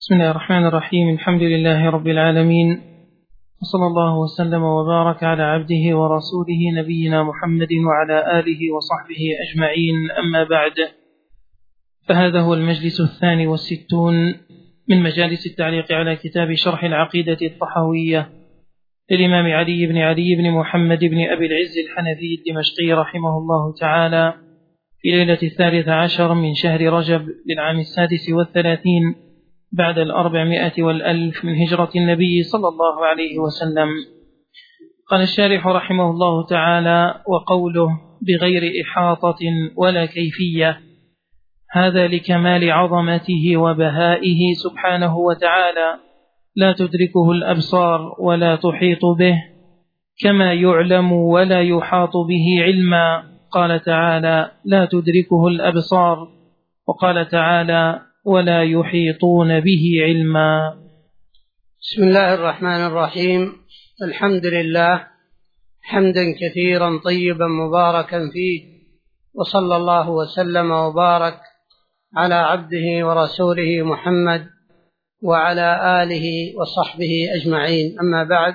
بسم الله الرحمن الرحيم. الحمد لله رب العالمين، وصلى الله وسلم وبارك على عبده ورسوله نبينا محمد وعلى آله وصحبه أجمعين، أما بعد، فهذا هو المجلس 62 من مجالس التعليق على كتاب شرح العقيدة الطحاوية للإمام علي بن محمد بن أبي العز الحنفي الدمشقي رحمه الله تعالى، في ليلة 13 من شهر رجب للعام 36 بعد 400 من هجرة النبي صلى الله عليه وسلم. قال الشارح رحمه الله تعالى: وقوله بغير إحاطة ولا كيفية، هذا لكمال عظمته وبهائه سبحانه وتعالى، لا تدركه الأبصار ولا تحيط به، كما يعلم ولا يحاط به علما. قال تعالى: لا تدركه الأبصار، وقال تعالى: ولا يحيطون به علما. بسم الله الرحمن الرحيم. الحمد لله حمدا كثيرا طيبا مباركا فيه، وصلى الله وسلم وبارك على عبده ورسوله محمد وعلى آله وصحبه أجمعين، أما بعد.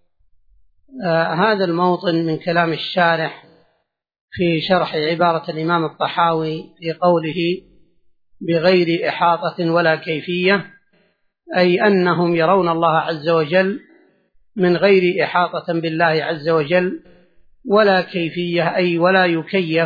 هذا الموطن من كلام الشارح في شرح عبارة الإمام الطحاوي في قوله بغير إحاطة ولا كيفية، أي أنهم يرون الله عز وجل من غير إحاطة بالله عز وجل ولا كيفية، أي ولا يكيف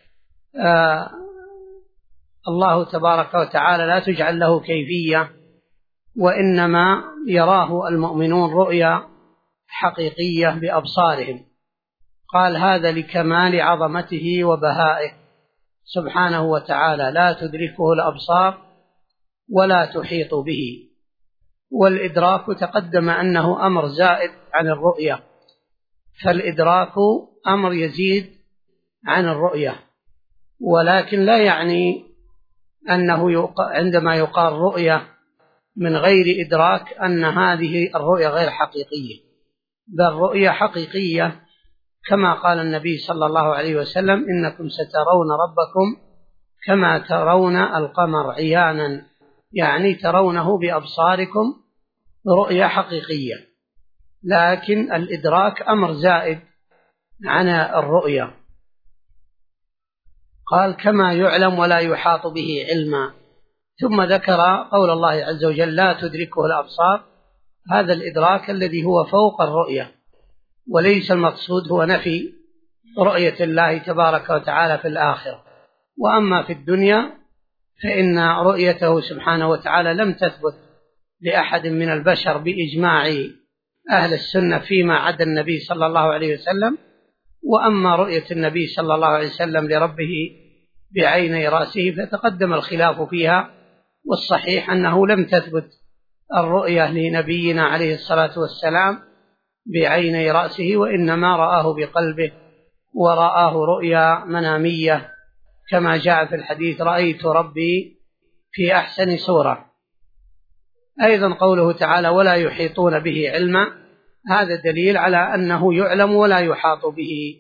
الله تبارك وتعالى، لا تجعل له كيفية، وإنما يراه المؤمنون رؤيا حقيقية بأبصارهم. قال: هذا لكمال عظمته وبهائه سبحانه وتعالى، لا تدركه الأبصار ولا تحيط به. والإدراك تقدم أنه أمر زائد عن الرؤية، فالإدراك أمر يزيد عن الرؤية، ولكن لا يعني أنه عندما يقال رؤية من غير إدراك أن هذه الرؤية غير حقيقية، بل رؤية حقيقية، كما قال النبي صلى الله عليه وسلم: إنكم سترون ربكم كما ترون القمر عيانا، يعني ترونه بأبصاركم رؤية حقيقية. لكن الإدراك أمر زائد عن الرؤية. قال: كما يعلم ولا يحاط به علما. ثم ذكر قول الله عز وجل: لا تدركه الأبصار. هذا الإدراك الذي هو فوق الرؤية، وليس المقصود هو نفي رؤية الله تبارك وتعالى في الآخرة. وأما في الدنيا فإن رؤيته سبحانه وتعالى لم تثبت لأحد من البشر بإجماع أهل السنة فيما عدا النبي صلى الله عليه وسلم. وأما رؤية النبي صلى الله عليه وسلم لربه بعيني رأسه فتقدم الخلاف فيها، والصحيح أنه لم تثبت الرؤية لنبينا عليه الصلاة والسلام بعيني رأسه، وإنما رآه بقلبه، ورآه رؤيا منامية كما جاء في الحديث: رأيت ربي في أحسن صورة. أيضا قوله تعالى: ولا يحيطون به علما، هذا دليل على أنه يعلم ولا يحاط به،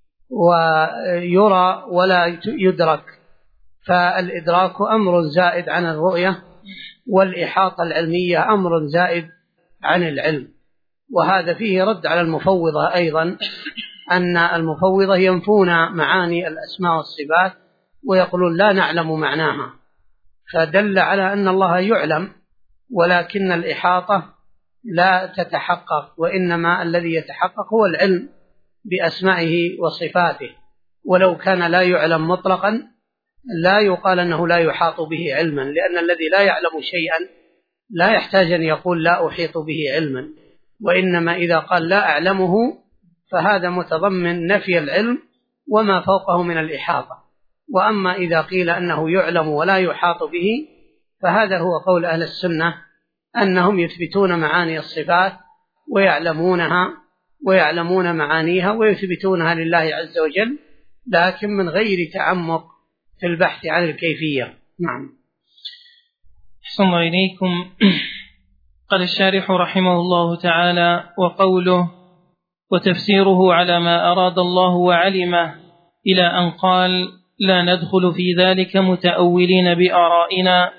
ويرى ولا يدرك. فالإدراك أمر زائد عن الرؤية، والإحاطة العلمية أمر زائد عن العلم. وهذا فيه رد على المفوضة أيضا، أن المفوضة ينفون معاني الأسماء والصفات ويقولون لا نعلم معناها، فدل على أن الله يعلم، ولكن الإحاطة لا تتحقق، وإنما الذي يتحقق هو العلم بأسمائه وصفاته. ولو كان لا يعلم مطلقا لا يقال أنه لا يحاط به علما، لأن الذي لا يعلم شيئا لا يحتاج أن يقول لا أحيط به علما، وإنما إذا قال لا أعلمه فهذا متضمن نفي العلم وما فوقه من الإحاطة. وأما إذا قيل أنه يعلم ولا يحاط به فهذا هو قول أهل السنة، أنهم يثبتون معاني الصفات ويعلمونها ويعلمون معانيها ويثبتونها لله عز وجل، لكن من غير تعمق في البحث عن الكيفية. نعم. أحسن الله إليكم. قال الشارح رحمه الله تعالى: وقوله وتفسيره على ما أراد الله وعلمه، إلى أن قال: لا ندخل في ذلك متأولين بآرائنا،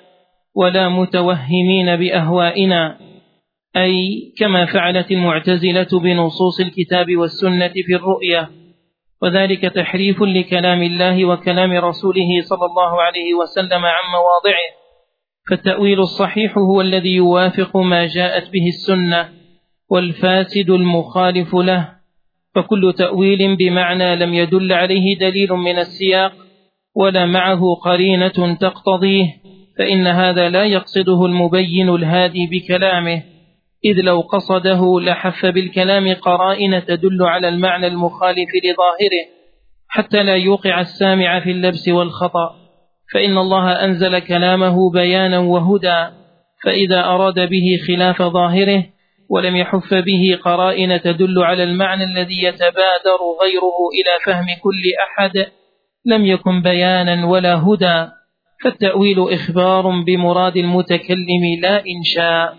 ولا متوهمين بأهوائنا، أي كما فعلت المعتزلة بنصوص الكتاب والسنة في الرؤية، وذلك تحريف لكلام الله وكلام رسوله صلى الله عليه وسلم عن مواضعه. فالتأويل الصحيح هو الذي يوافق ما جاءت به السنة، والفاسد المخالف له. فكل تأويل بمعنى لم يدل عليه دليل من السياق ولا معه قرينة تقتضيه، فإن هذا لا يقصده المبين الهادي بكلامه، إذ لو قصده لحف بالكلام قرائن تدل على المعنى المخالف لظاهره، حتى لا يوقع السامع في اللبس والخطأ. فإن الله أنزل كلامه بيانا وهدى، فإذا أراد به خلاف ظاهره ولم يحف به قرائن تدل على المعنى الذي يتبادر غيره إلى فهم كل أحد، لم يكن بيانا ولا هدى. فالتأويل إخبار بمراد المتكلم لا إنشاء.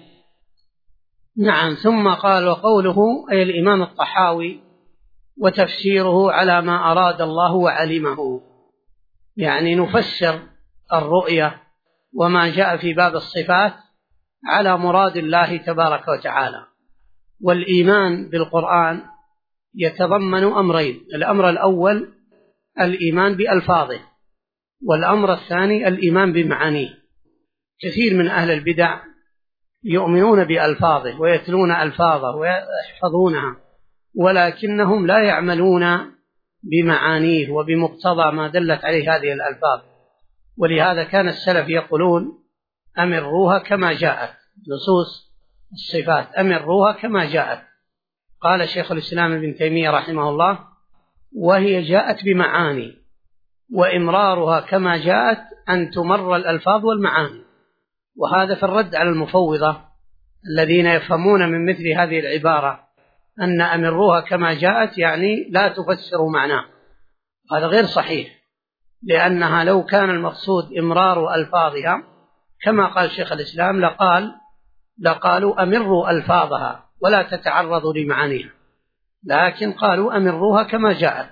نعم. ثم قال: وقوله أي الإمام الطحاوي: وتفسيره على ما أراد الله وعلمه، يعني نفسر الرؤية وما جاء في باب الصفات على مراد الله تبارك وتعالى. والإيمان بالقرآن يتضمن أمرين: الأمر الأول الإيمان بألفاظه، والأمر الثاني الإيمان بمعانيه. كثير من أهل البدع يؤمنون بألفاظه ويتلون ألفاظه ويحفظونها، ولكنهم لا يعملون بمعانيه وبمقتضى ما دلت عليه هذه الألفاظ. ولهذا كان السلف يقولون: أمروها كما جاءت، نصوص الصفات أمروها كما جاءت. قال شيخ الإسلام ابن تيمية رحمه الله: وهي جاءت بمعاني، وإمرارها كما جاءت أن تمر الألفاظ والمعاني. وهذا في الرد على المفوضة الذين يفهمون من مثل هذه العبارة أن أمروها كما جاءت يعني لا تفسر معناه. هذا غير صحيح، لأنها لو كان المقصود إمرار ألفاظها كما قال شيخ الإسلام لقالوا أمروا ألفاظها ولا تتعرضوا لمعانيها، لكن قالوا أمروها كما جاءت،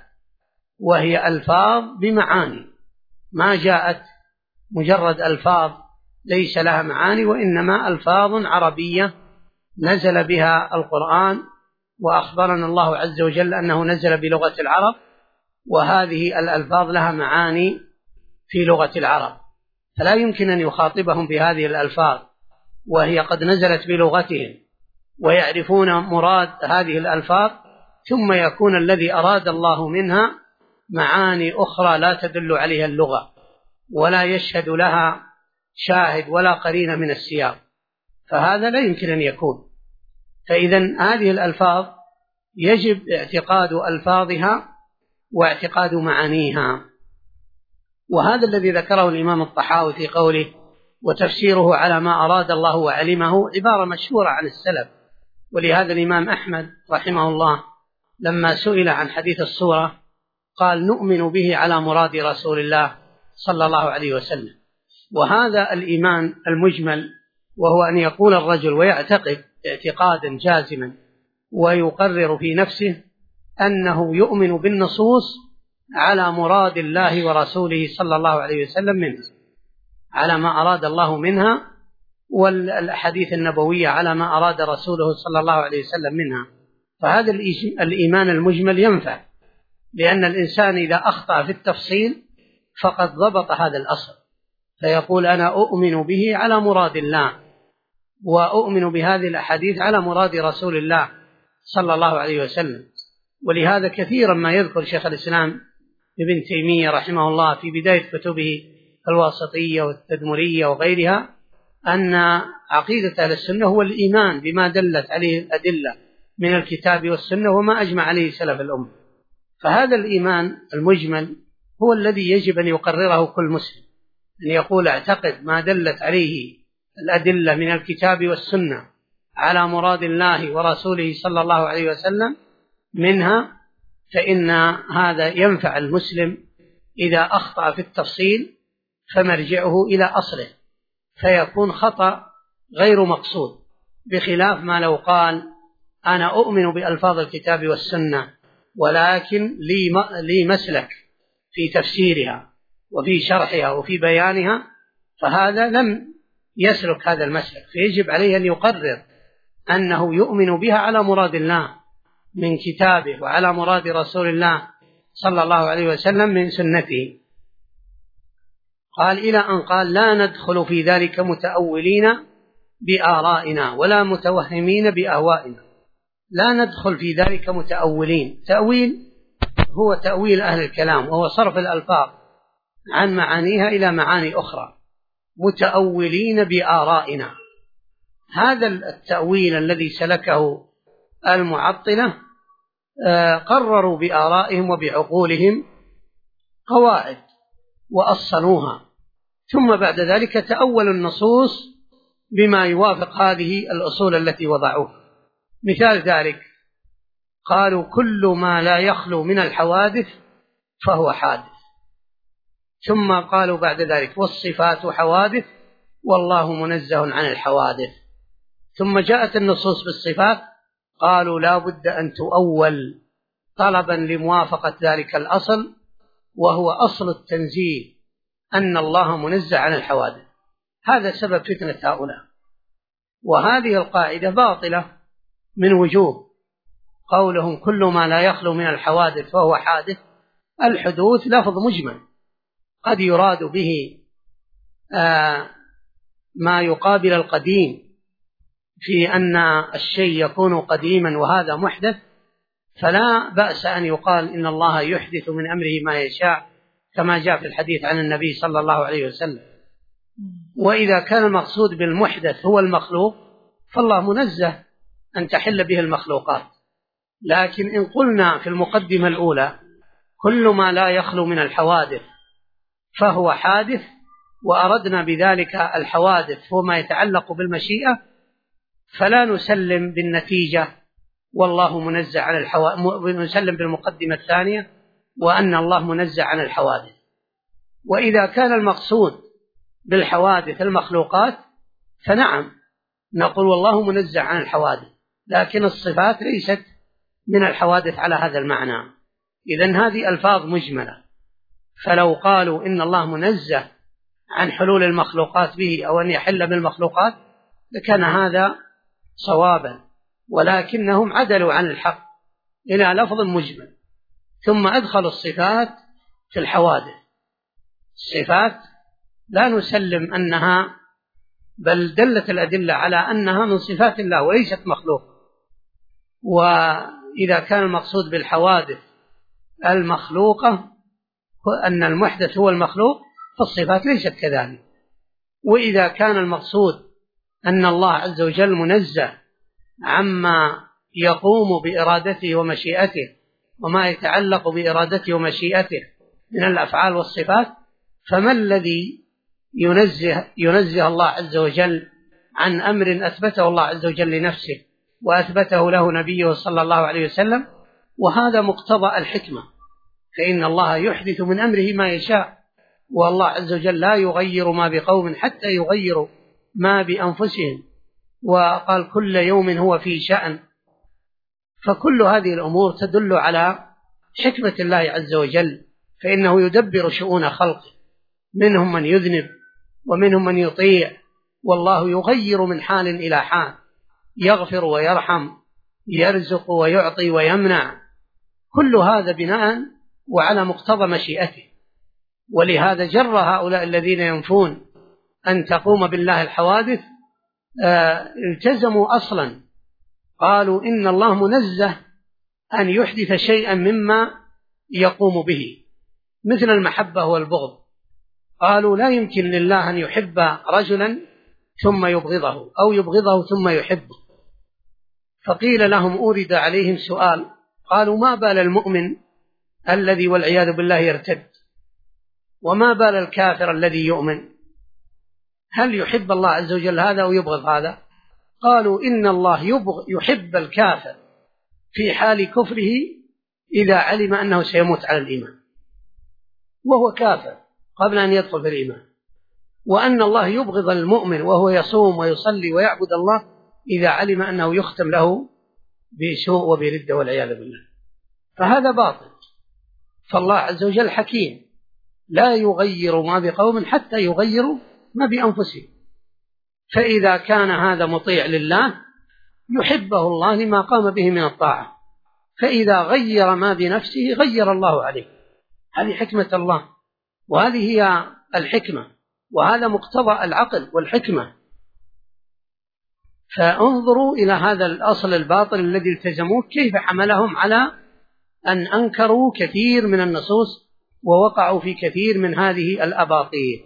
وهي ألفاظ بمعاني، ما جاءت مجرد ألفاظ ليس لها معاني، وإنما ألفاظ عربية نزل بها القرآن، وأخبرنا الله عز وجل أنه نزل بلغة العرب، وهذه الألفاظ لها معاني في لغة العرب، فلا يمكن أن يخاطبهم بهذه الألفاظ وهي قد نزلت بلغتهم ويعرفون مراد هذه الألفاظ، ثم يكون الذي أراد الله منها معاني أخرى لا تدل عليها اللغة ولا يشهد لها شاهد ولا قرينة من السياق، فهذا لا يمكن أن يكون. فإذن هذه الألفاظ يجب اعتقاد ألفاظها واعتقاد معانيها. وهذا الذي ذكره الإمام الطحاوي في قوله: وتفسيره على ما أراد الله وعلمه، عبارة مشهورة عن السلف. ولهذا الإمام أحمد رحمه الله لما سئل عن حديث الصورة قال: نؤمن به على مراد رسول الله صلى الله عليه وسلم. وهذا الإيمان المجمل، وهو أن يقول الرجل ويعتقد اعتقادا جازما ويقرر في نفسه أنه يؤمن بالنصوص على مراد الله ورسوله صلى الله عليه وسلم منها، على ما أراد الله منها، والحديث النبوية على ما أراد رسوله صلى الله عليه وسلم منها. فهذا الإيمان المجمل ينفع، لأن الإنسان إذا أخطأ في التفصيل فقد ضبط هذا الأصل، فيقول: أنا أؤمن به على مراد الله، وأؤمن بهذه الأحاديث على مراد رسول الله صلى الله عليه وسلم. ولهذا كثيرا ما يذكر شيخ الإسلام ابن تيمية رحمه الله في بداية كتبه الواسطية والتدمرية وغيرها أن عقيدة أهل السنة هو الإيمان بما دلت عليه الأدلة من الكتاب والسنة وما أجمع عليه سلف الأمة. فهذا الإيمان المجمل هو الذي يجب أن يقرره كل مسلم، أن يقول: اعتقد ما دلت عليه الأدلة من الكتاب والسنة على مراد الله ورسوله صلى الله عليه وسلم منها، فإن هذا ينفع المسلم إذا أخطأ في التفصيل، فمرجعه إلى أصله، فيكون خطأ غير مقصود، بخلاف ما لو قال: أنا أؤمن بألفاظ الكتاب والسنة ولكن لي مسلك في تفسيرها وفي شرحها وفي بيانها، فهذا لم يسلك هذا المسلك، فيجب عليه أن يقرر أنه يؤمن بها على مراد الله من كتابه وعلى مراد رسول الله صلى الله عليه وسلم من سنته. قال إلى أن قال لا ندخل في ذلك متأولين بآرائنا ولا متوهمين بأهوائنا. لا ندخل في ذلك متأولين. تأويل هو تأويل أهل الكلام، وهو صرف الألفاظ عن معانيها إلى معاني أخرى. متأولين بآرائنا، هذا التأويل الذي سلكه المعطلة قرروا بآرائهم وبعقولهم قواعد وأصلوها، ثم بعد ذلك تأولوا النصوص بما يوافق هذه الأصول التي وضعوها. مثال ذلك قالوا كل ما لا يخلو من الحوادث فهو حادث، ثم قالوا بعد ذلك والصفات حوادث والله منزه عن الحوادث، ثم جاءت النصوص بالصفات قالوا لا بد أن تؤول طلبا لموافقة ذلك الأصل، وهو أصل التنزيه أن الله منزه عن الحوادث. هذا سبب فتنة هؤلاء. وهذه القاعدة باطلة من وجوه. قولهم كل ما لا يخلو من الحوادث فهو حادث، الحدوث لفظ مجمل، قد يراد به ما يقابل القديم في أن الشيء يكون قديما وهذا محدث، فلا بأس أن يقال إن الله يحدث من أمره ما يشاء كما جاء في الحديث عن النبي صلى الله عليه وسلم. وإذا كان المقصود بالمحدث هو المخلوق فالله منزه أن تحل به المخلوقات. لكن إن قلنا في المقدمة الأولى كل ما لا يخلو من الحوادث فهو حادث، وأردنا بذلك الحوادث هو ما يتعلق بالمشيئة، فلا نسلم بالنتيجة والله منزه عن الحوادث، نسلم بالمقدمة الثانية وأن الله منزه عن الحوادث. وإذا كان المقصود بالحوادث المخلوقات فنعم نقول والله منزه عن الحوادث، لكن الصفات ليست من الحوادث على هذا المعنى. إذن هذه ألفاظ مجملة، فلو قالوا إن الله منزه عن حلول المخلوقات به أو أن يحل بالمخلوقات لكان هذا صوابا، ولكنهم عدلوا عن الحق إلى لفظ مجمل، ثم أدخلوا الصفات في الحوادث. الصفات لا نسلم أنها، بل دلت الأدلة على أنها من صفات الله وليست مخلوق. وإذا كان المقصود بالحوادث المخلوقة أن المحدث هو المخلوق فالصفات ليست كذلك. وإذا كان المقصود أن الله عز وجل منزه عما يقوم بإرادته ومشيئته وما يتعلق بإرادته ومشيئته من الأفعال والصفات، فما الذي ينزه الله عز وجل عن أمر أثبته الله عز وجل لنفسه وأثبته له نبيه صلى الله عليه وسلم؟ وهذا مقتضى الحكمة، فإن الله يحدث من أمره ما يشاء، والله عز وجل لا يغير ما بقوم حتى يغيروا ما بأنفسهم، وقال كل يوم هو في شأن. فكل هذه الأمور تدل على حكمة الله عز وجل، فإنه يدبر شؤون خلقه، منهم من يذنب ومنهم من يطيع، والله يغير من حال إلى حال، يغفر ويرحم، يرزق ويعطي ويمنع، كل هذا بناء وعلى مقتضى مشيئته. ولهذا جر هؤلاء الذين ينفون أن تقوم بالله الحوادث التزموا أصلا، قالوا إن الله منزه أن يحدث شيئا مما يقوم به، مثل المحبة والبغض. قالوا لا يمكن لله أن يحب رجلا ثم يبغضه أو يبغضه ثم يحبه. فقيل لهم أورد عليهم سؤال، قالوا ما بال المؤمن الذي والعياذ بالله يرتد، وما بال الكافر الذي يؤمن، هل يحب الله عز وجل هذا أو يبغض هذا؟ قالوا إن الله يحب الكافر في حال كفره إذا علم أنه سيموت على الإيمان وهو كافر قبل أن يدخل في الإيمان، وأن الله يبغض المؤمن وهو يصوم ويصلي ويعبد الله إذا علم أنه يختم له بسوء وبردة والعياذ بالله. فهذا باطل. فالله عز وجل حكيم لا يغير ما بقوم حتى يغيروا ما بأنفسهم. فإذا كان هذا مطيع لله يحبه الله لما قام به من الطاعة، فإذا غير ما بنفسه غير الله عليه. هذه حكمة الله، وهذه هي الحكمة، وهذا مقتضى العقل والحكمة. فانظروا إلى هذا الأصل الباطل الذي التزموه كيف حملهم على أن أنكروا كثير من النصوص ووقعوا في كثير من هذه الأباطيل.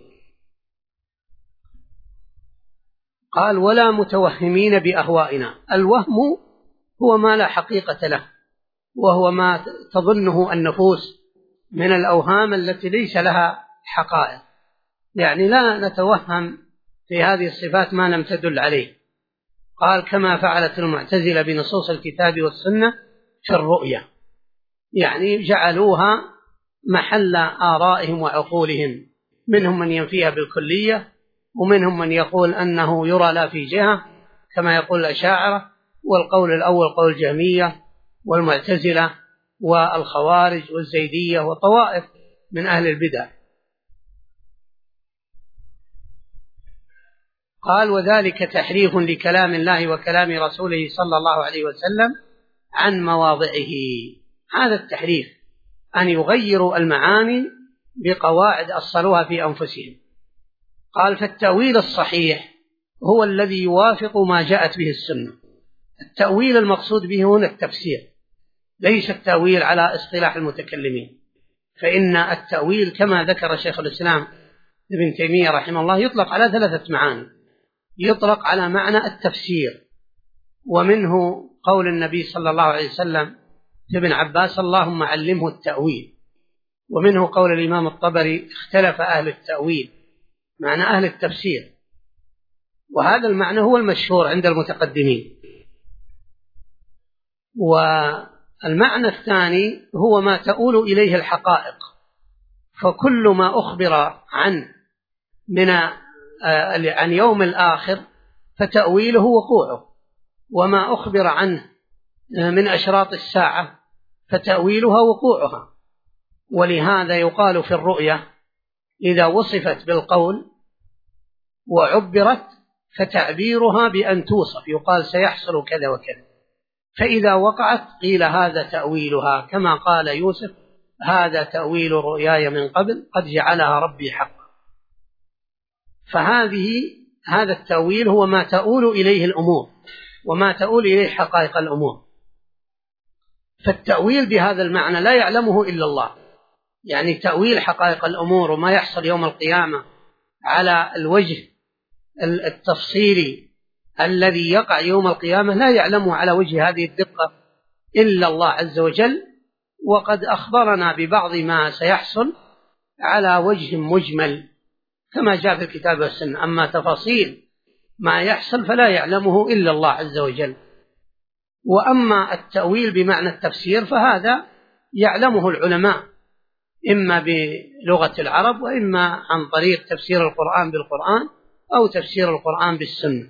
قال: ولا متوهمين بأهوائنا. الوهم هو ما لا حقيقة له، وهو ما تظنه النفوس من الأوهام التي ليس لها حقائق، يعني لا نتوهم في هذه الصفات ما لم تدل عليه. قال: كما فعلت المعتزلة بنصوص الكتاب والسنة في الرؤية، يعني جعلوها محل آرائهم وعقولهم، منهم من ينفيها بالكلية، ومنهم من يقول أنه يرى لا في جهة كما يقول الأشاعرة، والقول الأول قول الجهمية والمعتزلة والخوارج والزيدية وطوائف من أهل البدع. قال: وذلك تحريف لكلام الله وكلام رسوله صلى الله عليه وسلم عن مواضعه. هذا التحريف أن يغيروا المعاني بقواعد أصلوها في أنفسهم. قال: فالتأويل الصحيح هو الذي يوافق ما جاءت به السنة. التأويل المقصود به هنا التفسير، ليس التأويل على اصطلاح المتكلمين، فإن التأويل كما ذكر شيخ الإسلام ابن تيمية رحمه الله يطلق على 3 معاني. يطلق على معنى التفسير، ومنه قول النبي صلى الله عليه وسلم لابن عباس: اللهم علمه التأويل. ومنه قول الإمام الطبري: اختلف أهل التأويل، معنى أهل التفسير، وهذا المعنى هو المشهور عند المتقدمين. والمعنى الثاني هو ما تؤول إليه الحقائق، فكل ما أخبر عن يوم الآخر فتأويله وقوعه، وما أخبر عنه من أشراط الساعة فتأويلها وقوعها. ولهذا يقال في الرؤيا إذا وصفت بالقول وعبرت فتعبيرها بأن توصف، يقال سيحصل كذا وكذا، فإذا وقعت قيل هذا تأويلها، كما قال يوسف: هذا تأويل رؤياي من قبل قد جعلها ربي حقا. هذا التأويل هو ما تؤول إليه الأمور وما تؤول إليه حقائق الأمور. فالتأويل بهذا المعنى لا يعلمه إلا الله، يعني تأويل حقائق الأمور وما يحصل يوم القيامة على الوجه التفصيلي الذي يقع يوم القيامة لا يعلمه على وجه هذه الدقة إلا الله عز وجل، وقد أخبرنا ببعض ما سيحصل على وجه مجمل كما جاء في الكتاب والسنة. أما تفاصيل ما يحصل فلا يعلمه إلا الله عز وجل. وأما التأويل بمعنى التفسير فهذا يعلمه العلماء، إما بلغة العرب وإما عن طريق تفسير القرآن بالقرآن أو تفسير القرآن بالسنة.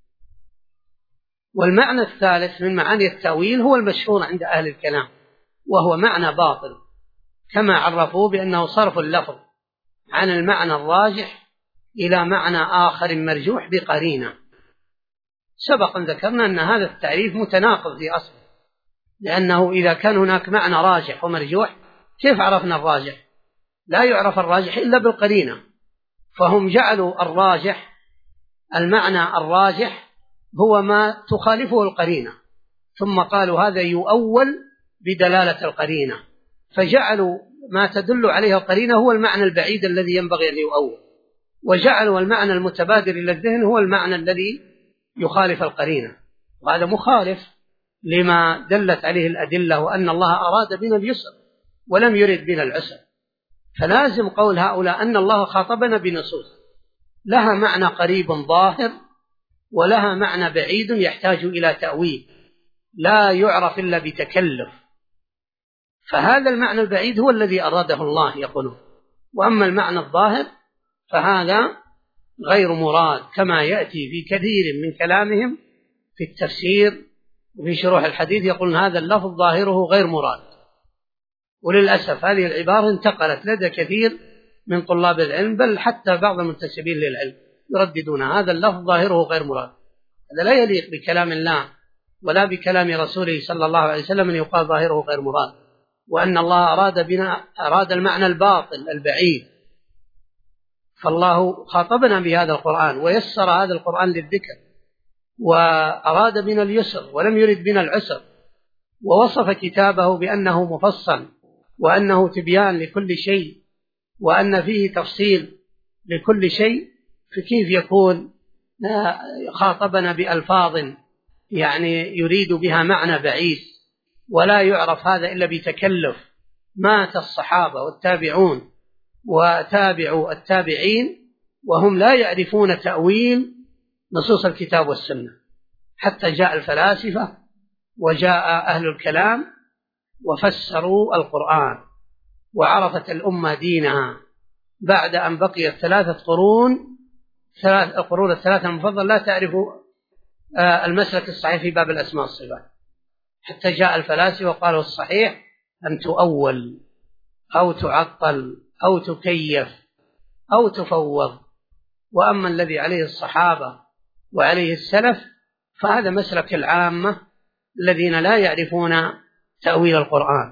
والمعنى الثالث من معاني التأويل هو المشهور عند أهل الكلام، وهو معنى باطل، كما عرفوه بأنه صرف اللفظ عن المعنى الراجح إلى معنى آخر مرجوح بقرينة. سبقا ذكرنا أن هذا التعريف متناقض في أصله، لأنه إذا كان هناك معنى راجح ومرجوح كيف عرفنا الراجح؟ لا يعرف الراجح إلا بالقرينة، فهم جعلوا الراجح، المعنى الراجح هو ما تخالفه القرينة، ثم قالوا هذا يؤول بدلالة القرينة، فجعلوا ما تدل عليه القرينة هو المعنى البعيد الذي ينبغي أن يؤول، وجعلوا المعنى المتبادر إلى الذهن هو المعنى الذي يخالف القرينة، وهذا مخالف لما دلت عليه الأدلة، وأن الله أراد بنا اليسر ولم يرد بنا العسر. فلازم قول هؤلاء أن الله خاطبنا بنصوص لها معنى قريب ظاهر ولها معنى بعيد يحتاج إلى تأويل لا يعرف إلا بتكلف، فهذا المعنى البعيد هو الذي أراده الله يقولون، وأما المعنى الظاهر فهذا غير مراد، كما يأتي في كثير من كلامهم في التفسير وفي شروح الحديث يقولون هذا اللفظ ظاهره غير مراد. وللأسف هذه العبارة انتقلت لدى كثير من طلاب العلم، بل حتى بعض المنتسبين للعلم، يرددون هذا اللفظ ظاهره غير مراد. هذا لا يليق بكلام الله ولا بكلام رسوله صلى الله عليه وسلم أن يقال ظاهره غير مراد، وأن الله أراد المعنى الباطل البعيد. فالله خاطبنا بهذا القرآن ويسر هذا القرآن للذكر، وأراد بنا اليسر ولم يرد بنا العسر، ووصف كتابه بأنه مفصل وأنه تبيان لكل شيء وأن فيه تفصيل لكل شيء. فكيف يكون خاطبنا بألفاظ يعني يريد بها معنى بعيد ولا يعرف هذا إلا بتكلف؟ مات الصحابة والتابعون وتابعوا التابعين وهم لا يعرفون تأويل نصوص الكتاب والسنة، حتى جاء الفلاسفة وجاء أهل الكلام وفسروا القرآن، وعرفت الأمة دينها بعد أن بقيت 3 قرون، القرون ال3 المفضلة لا تعرف المسلك الصحيح في باب الأسماء والصفات، حتى جاء الفلاسفة وقالوا الصحيح أن تؤول أو تعطل أو تكيف أو تفوض. وأما الذي عليه الصحابة وعليه السلف فهذا مسلك العامة الذين لا يعرفون تأويل القرآن.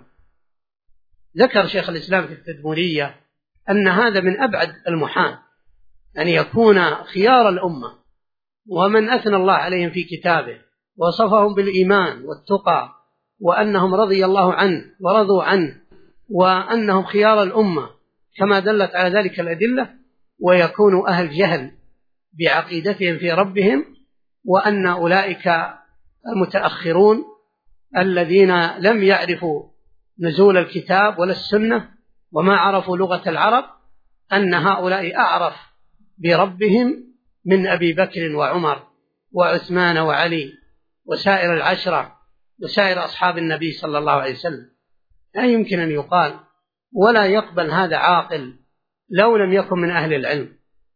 ذكر شيخ الإسلام في التدمرية أن هذا من أبعد المحال أن يكون خيار الأمة ومن أثنى الله عليهم في كتابه وصفهم بالإيمان والتقى وأنهم رضي الله عنه ورضوا عنه وأنهم خيار الأمة كما دلت على ذلك الأدلة، ويكون أهل جهل بعقيدتهم في ربهم، وأن أولئك المتأخرون الذين لم يعرفوا نزول الكتاب ولا السنة وما عرفوا لغة العرب، أن هؤلاء أعرف بربهم من أبي بكر وعمر وعثمان وعلي وسائر العشرة وسائر أصحاب النبي صلى الله عليه وسلم. لا يمكن أن يقال ولا يقبل هذا عاقل لو لم يكن من أهل العلم.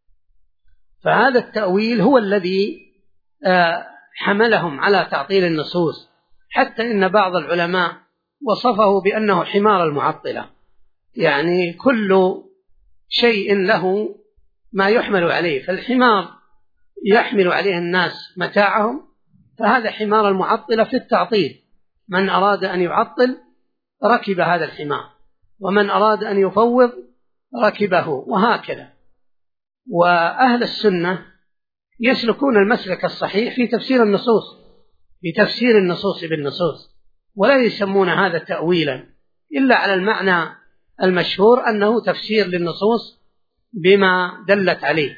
فهذا التأويل هو الذي حملهم على تعطيل النصوص، حتى إن بعض العلماء وصفه بأنه حمار المعطلة، يعني كل شيء له ما يحمل عليه، فالحمار يحمل عليه الناس متاعهم، فهذا حمار المعطلة في التعطيل. من أراد أن يعطل ركب هذا الحمار، ومن أراد أن يفوض ركبه، وهكذا. وأهل السنة يسلكون المسلك الصحيح في تفسير النصوص، بتفسير النصوص بالنصوص، ولا يسمون هذا تأويلا إلا على المعنى المشهور أنه تفسير للنصوص بما دلت عليه.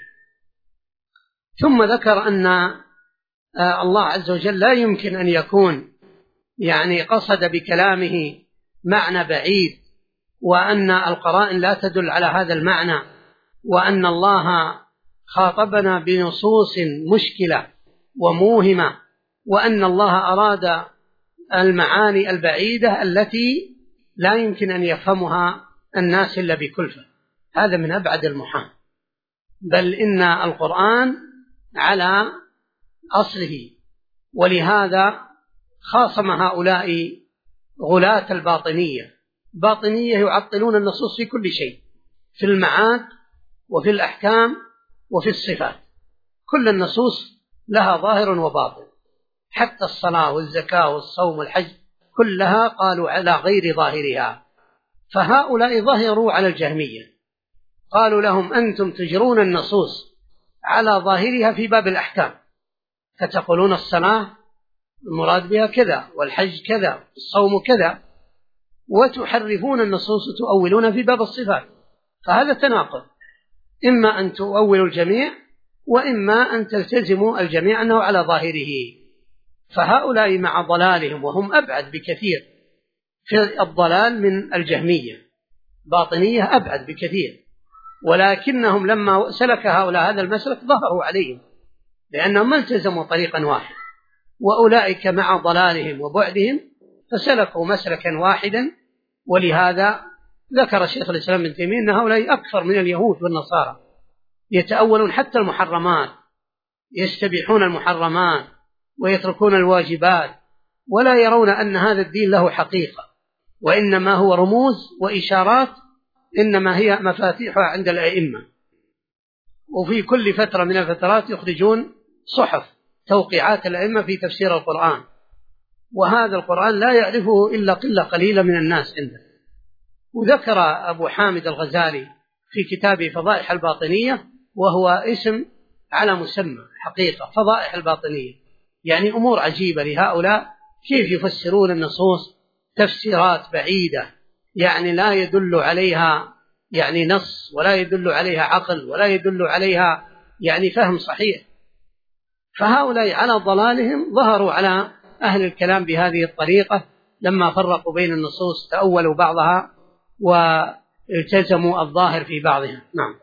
ثم ذكر أن الله عز وجل لا يمكن أن يكون يعني قصد بكلامه معنى بعيد، وأن القرائن لا تدل على هذا المعنى، وأن الله خاطبنا بنصوص مشكلة وموهمة، وأن الله أراد المعاني البعيدة التي لا يمكن أن يفهمها الناس إلا بكلفة. هذا من أبعد المحال، بل إن القرآن على أصله. ولهذا خاصم هؤلاء غلاة الباطنية يعطلون النصوص في كل شيء، في المعاد وفي الأحكام وفي الصفات، كل النصوص لها ظاهر وباطن، حتى الصلاة والزكاة والصوم والحج كلها قالوا على غير ظاهرها. فهؤلاء ظهروا على الجهمية، قالوا لهم أنتم تجرون النصوص على ظاهرها في باب الأحكام، فتقولون الصلاة المراد بها كذا، والحج كذا، الصوم كذا، وتحرفون النصوص وتؤولون في باب الصفات. فهذا تناقض، إما أن تؤولوا الجميع وإما أن تلتزموا الجميع أنه على ظاهره. فهؤلاء مع ضلالهم، وهم أبعد بكثير في الضلال من الجهمية، باطنية أبعد بكثير، ولكنهم لما سلك هؤلاء هذا المسلك ظهروا عليهم، لأنهم ما التزموا طريقا واحد، وأولئك مع ضلالهم وبعدهم فسلكوا مسلكا واحدا. ولهذا ذكر الشيخ الإسلام ابن تيمية أن هؤلاء أكثر من اليهود والنصارى، يتأولون حتى المحرمات، يستبيحون المحرمات ويتركون الواجبات، ولا يرون أن هذا الدين له حقيقة، وإنما هو رموز وإشارات، إنما هي مفاتيحها عند الأئمة. وفي كل فترة من الفترات يخرجون صحف توقيعات الأئمة في تفسير القرآن، وهذا القرآن لا يعرفه إلا قلة قليلة من الناس عنده. وذكر أبو حامد الغزالي في كتابه فضائح الباطنية، وهو اسم على مسمى حقيقة، فضائح الباطنية، يعني أمور عجيبة لهؤلاء كيف يفسرون النصوص تفسيرات بعيدة، يعني لا يدل عليها يعني نص، ولا يدل عليها عقل، ولا يدل عليها يعني فهم صحيح. فهؤلاء على ضلالهم ظهروا على أهل الكلام بهذه الطريقة، لما فرقوا بين النصوص تأولوا بعضها والتزموا الظاهر في بعضها. نعم.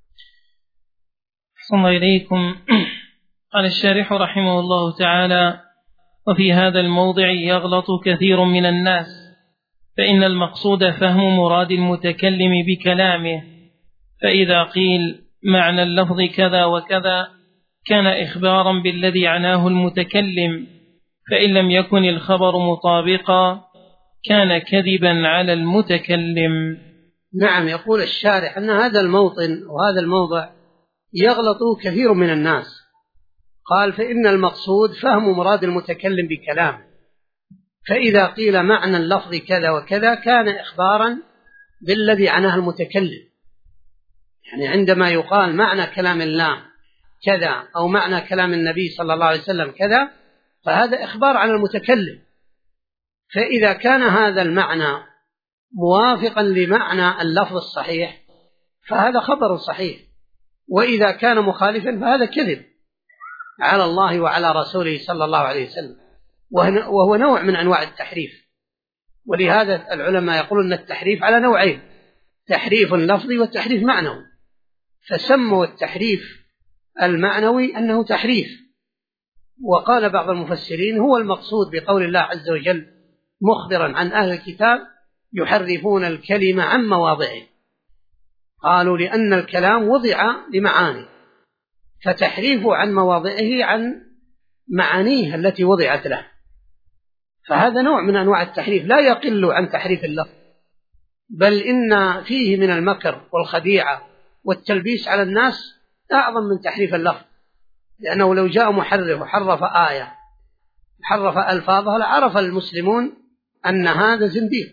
أحسن إليكم. قال الشارح رحمه الله تعالى: وفي هذا الموضع يغلط كثير من الناس، فإن المقصود فهم مراد المتكلم بكلامه، فإذا قيل معنى اللفظ كذا وكذا كان إخبارا بالذي عناه المتكلم، فإن لم يكن الخبر مطابقا كان كذبا على المتكلم. نعم. يقول الشارح أن هذا الموطن وهذا الموضع يغلط كثير من الناس. قال: فإن المقصود فهم مراد المتكلم بكلامه، فإذا قيل معنى اللفظ كذا وكذا كان إخبارا بالذي عناه المتكلم. يعني عندما يقال معنى كلام الله كذا أو معنى كلام النبي صلى الله عليه وسلم كذا، فهذا إخبار عن المتكلم. فإذا كان هذا المعنى موافقا لمعنى اللفظ الصحيح فهذا خبر صحيح، وإذا كان مخالفا فهذا كذب على الله وعلى رسوله صلى الله عليه وسلم، وهو نوع من أنواع التحريف. ولهذا العلماء يقولون أن التحريف على نوعين: تحريف لفظي وتحريف معنوي. فسموا التحريف المعنوي أنه تحريف، وقال بعض المفسرين هو المقصود بقول الله عز وجل مخبرا عن أهل الكتاب يحرفون الكلمة عن مواضعه. قالوا لأن الكلام وضع لمعاني، فتحريفه عن مواضعه عن معانيه التي وضعت له، فهذا نوع من أنواع التحريف لا يقل عن تحريف اللفظ، بل إن فيه من المكر والخديعة والتلبيس على الناس أعظم من تحريف اللفظ. لأنه لو جاء محرف وحرف آية حرف ألفاظها لعرف المسلمون أن هذا زنديق.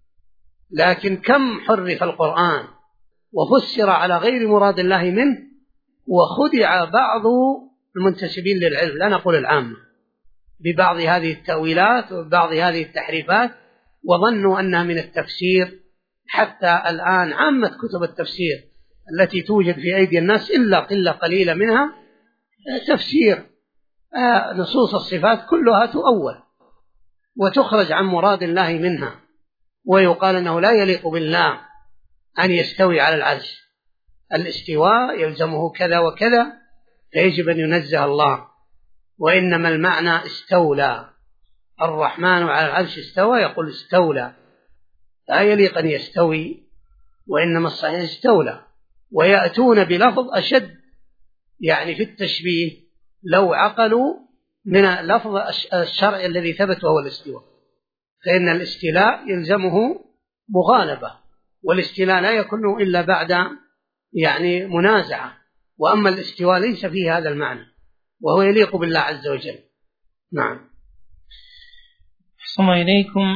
لكن كم حرف القرآن وفسر على غير مراد الله منه، وخدع بعض المنتسبين للعلم، لا نقول العامة، ببعض هذه التأويلات وبعض هذه التحريفات، وظنوا أنها من التفسير. حتى الآن عامة كتب التفسير التي توجد في أيدي الناس إلا قلة قليلة منها تفسير نصوص الصفات كلها تؤول وتخرج عن مراد الله منها، ويقال أنه لا يليق بالله أن يستوي على العرش، الاستواء يلزمه كذا وكذا فيجب أن ينزه الله، وإنما المعنى استولى، الرحمن على العرش استوى، يقول استولى، لا يليق أن يستوي، وإنما الصحيح استولى. ويأتون بلفظ أشد يعني في التشبيه لو عقلوا من لفظ الشرع الذي ثبت وهو الاستواء، فإن الاستيلاء يلزمه مغالبة، والاستيلاء لا يكون إلا بعد يعني منازعة، وأما الاستواء ليس فيه هذا المعنى وهو يليق بالله عز وجل. نعم. أحسن إليكم.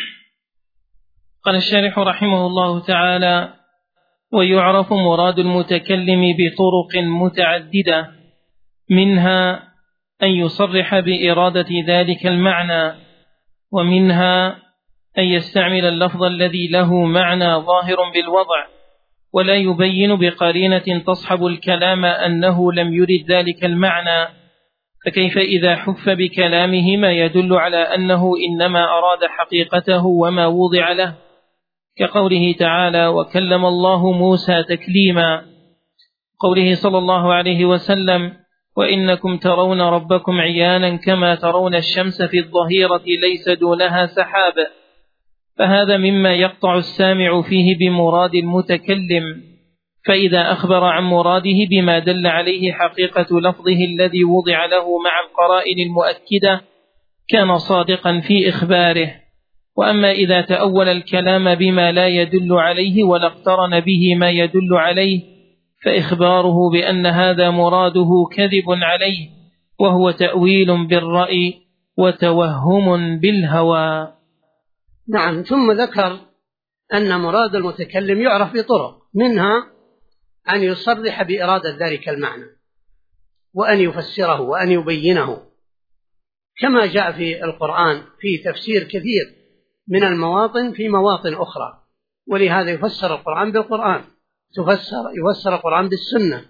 قال الشارح رحمه الله تعالى: ويعرف مراد المتكلم بطرق متعددة، منها أن يصرح بإرادة ذلك المعنى، ومنها أن يستعمل اللفظ الذي له معنى ظاهر بالوضع ولا يبين بقرينة تصحب الكلام أنه لم يرد ذلك المعنى، فكيف إذا حف بكلامه ما يدل على أنه إنما أراد حقيقته وما وضع له، كقوله تعالى: وكلم الله موسى تكليما، قوله صلى الله عليه وسلم: وإنكم ترون ربكم عيانا كما ترون الشمس في الظهيرة ليس دونها سحاب، فهذا مما يقطع السامع فيه بمراد المتكلم، فإذا أخبر عن مراده بما دل عليه حقيقة لفظه الذي وضع له مع القرائن المؤكدة كان صادقا في إخباره. وأما إذا تأول الكلام بما لا يدل عليه ولا اقترن به ما يدل عليه فإخباره بأن هذا مراده كذب عليه، وهو تأويل بالرأي وتوهم بالهوى. نعم. ثم ذكر أن مراد المتكلم يعرف بطرق، منها أن يصرح بإرادة ذلك المعنى، وأن يفسره وأن يبينه، كما جاء في القرآن في تفسير كثير من المواطن في مواطن أخرى، ولهذا يفسر القرآن بالقرآن، يفسر القرآن بالسنة.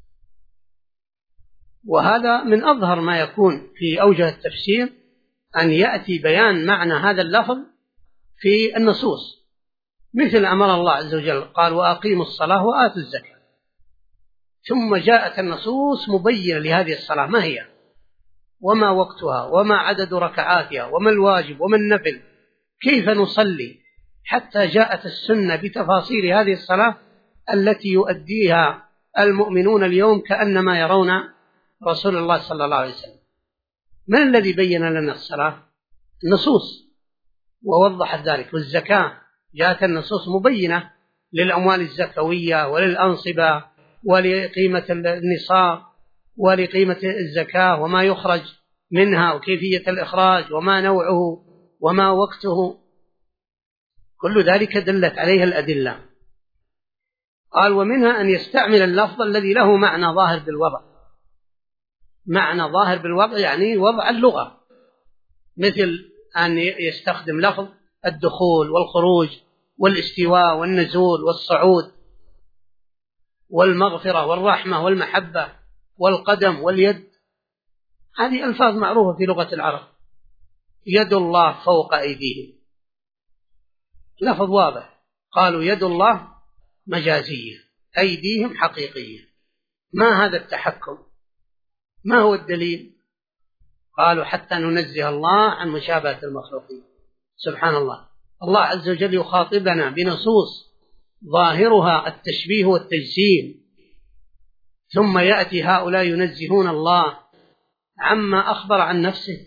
وهذا من أظهر ما يكون في أوجه التفسير، أن يأتي بيان معنى هذا اللفظ في النصوص، مثل أمر الله عز وجل قال وأقيموا الصلاة وآتوا الزكاة، ثم جاءت النصوص مبينة لهذه الصلاة ما هي، وما وقتها، وما عدد ركعاتها، وما الواجب وما النفل، كيف نصلي، حتى جاءت السنة بتفاصيل هذه الصلاة التي يؤديها المؤمنون اليوم كأنما يرون رسول الله صلى الله عليه وسلم. من الذي بين لنا الصلاة؟ النصوص، ووضحت ذلك. والزكاة جاءت النصوص مبينة للأموال الزكوية وللأنصبة ولقيمة النصاب ولقيمة الزكاة وما يخرج منها وكيفية الإخراج وما نوعه وما وقته، كل ذلك دلت عليها الأدلة. قال ومنها أن يستعمل اللفظ الذي له معنى ظاهر بالوضع. معنى ظاهر بالوضع يعني وضع اللغة، مثل أن يستخدم لفظ الدخول والخروج والاستواء والنزول والصعود والمغفرة والرحمة والمحبة والقدم واليد، هذه ألفاظ معروفة في لغة العرب. يد الله فوق أيديهم، لفظ واضح. قالوا يد الله مجازية، أيديهم حقيقية. ما هذا التحكم؟ ما هو الدليل؟ قالوا حتى ننزه الله عن مشابهة المخلوقين. سبحان الله، الله عز وجل يخاطبنا بنصوص ظاهرها التشبيه والتجسيم، ثم يأتي هؤلاء ينزهون الله عما أخبر عن نفسه.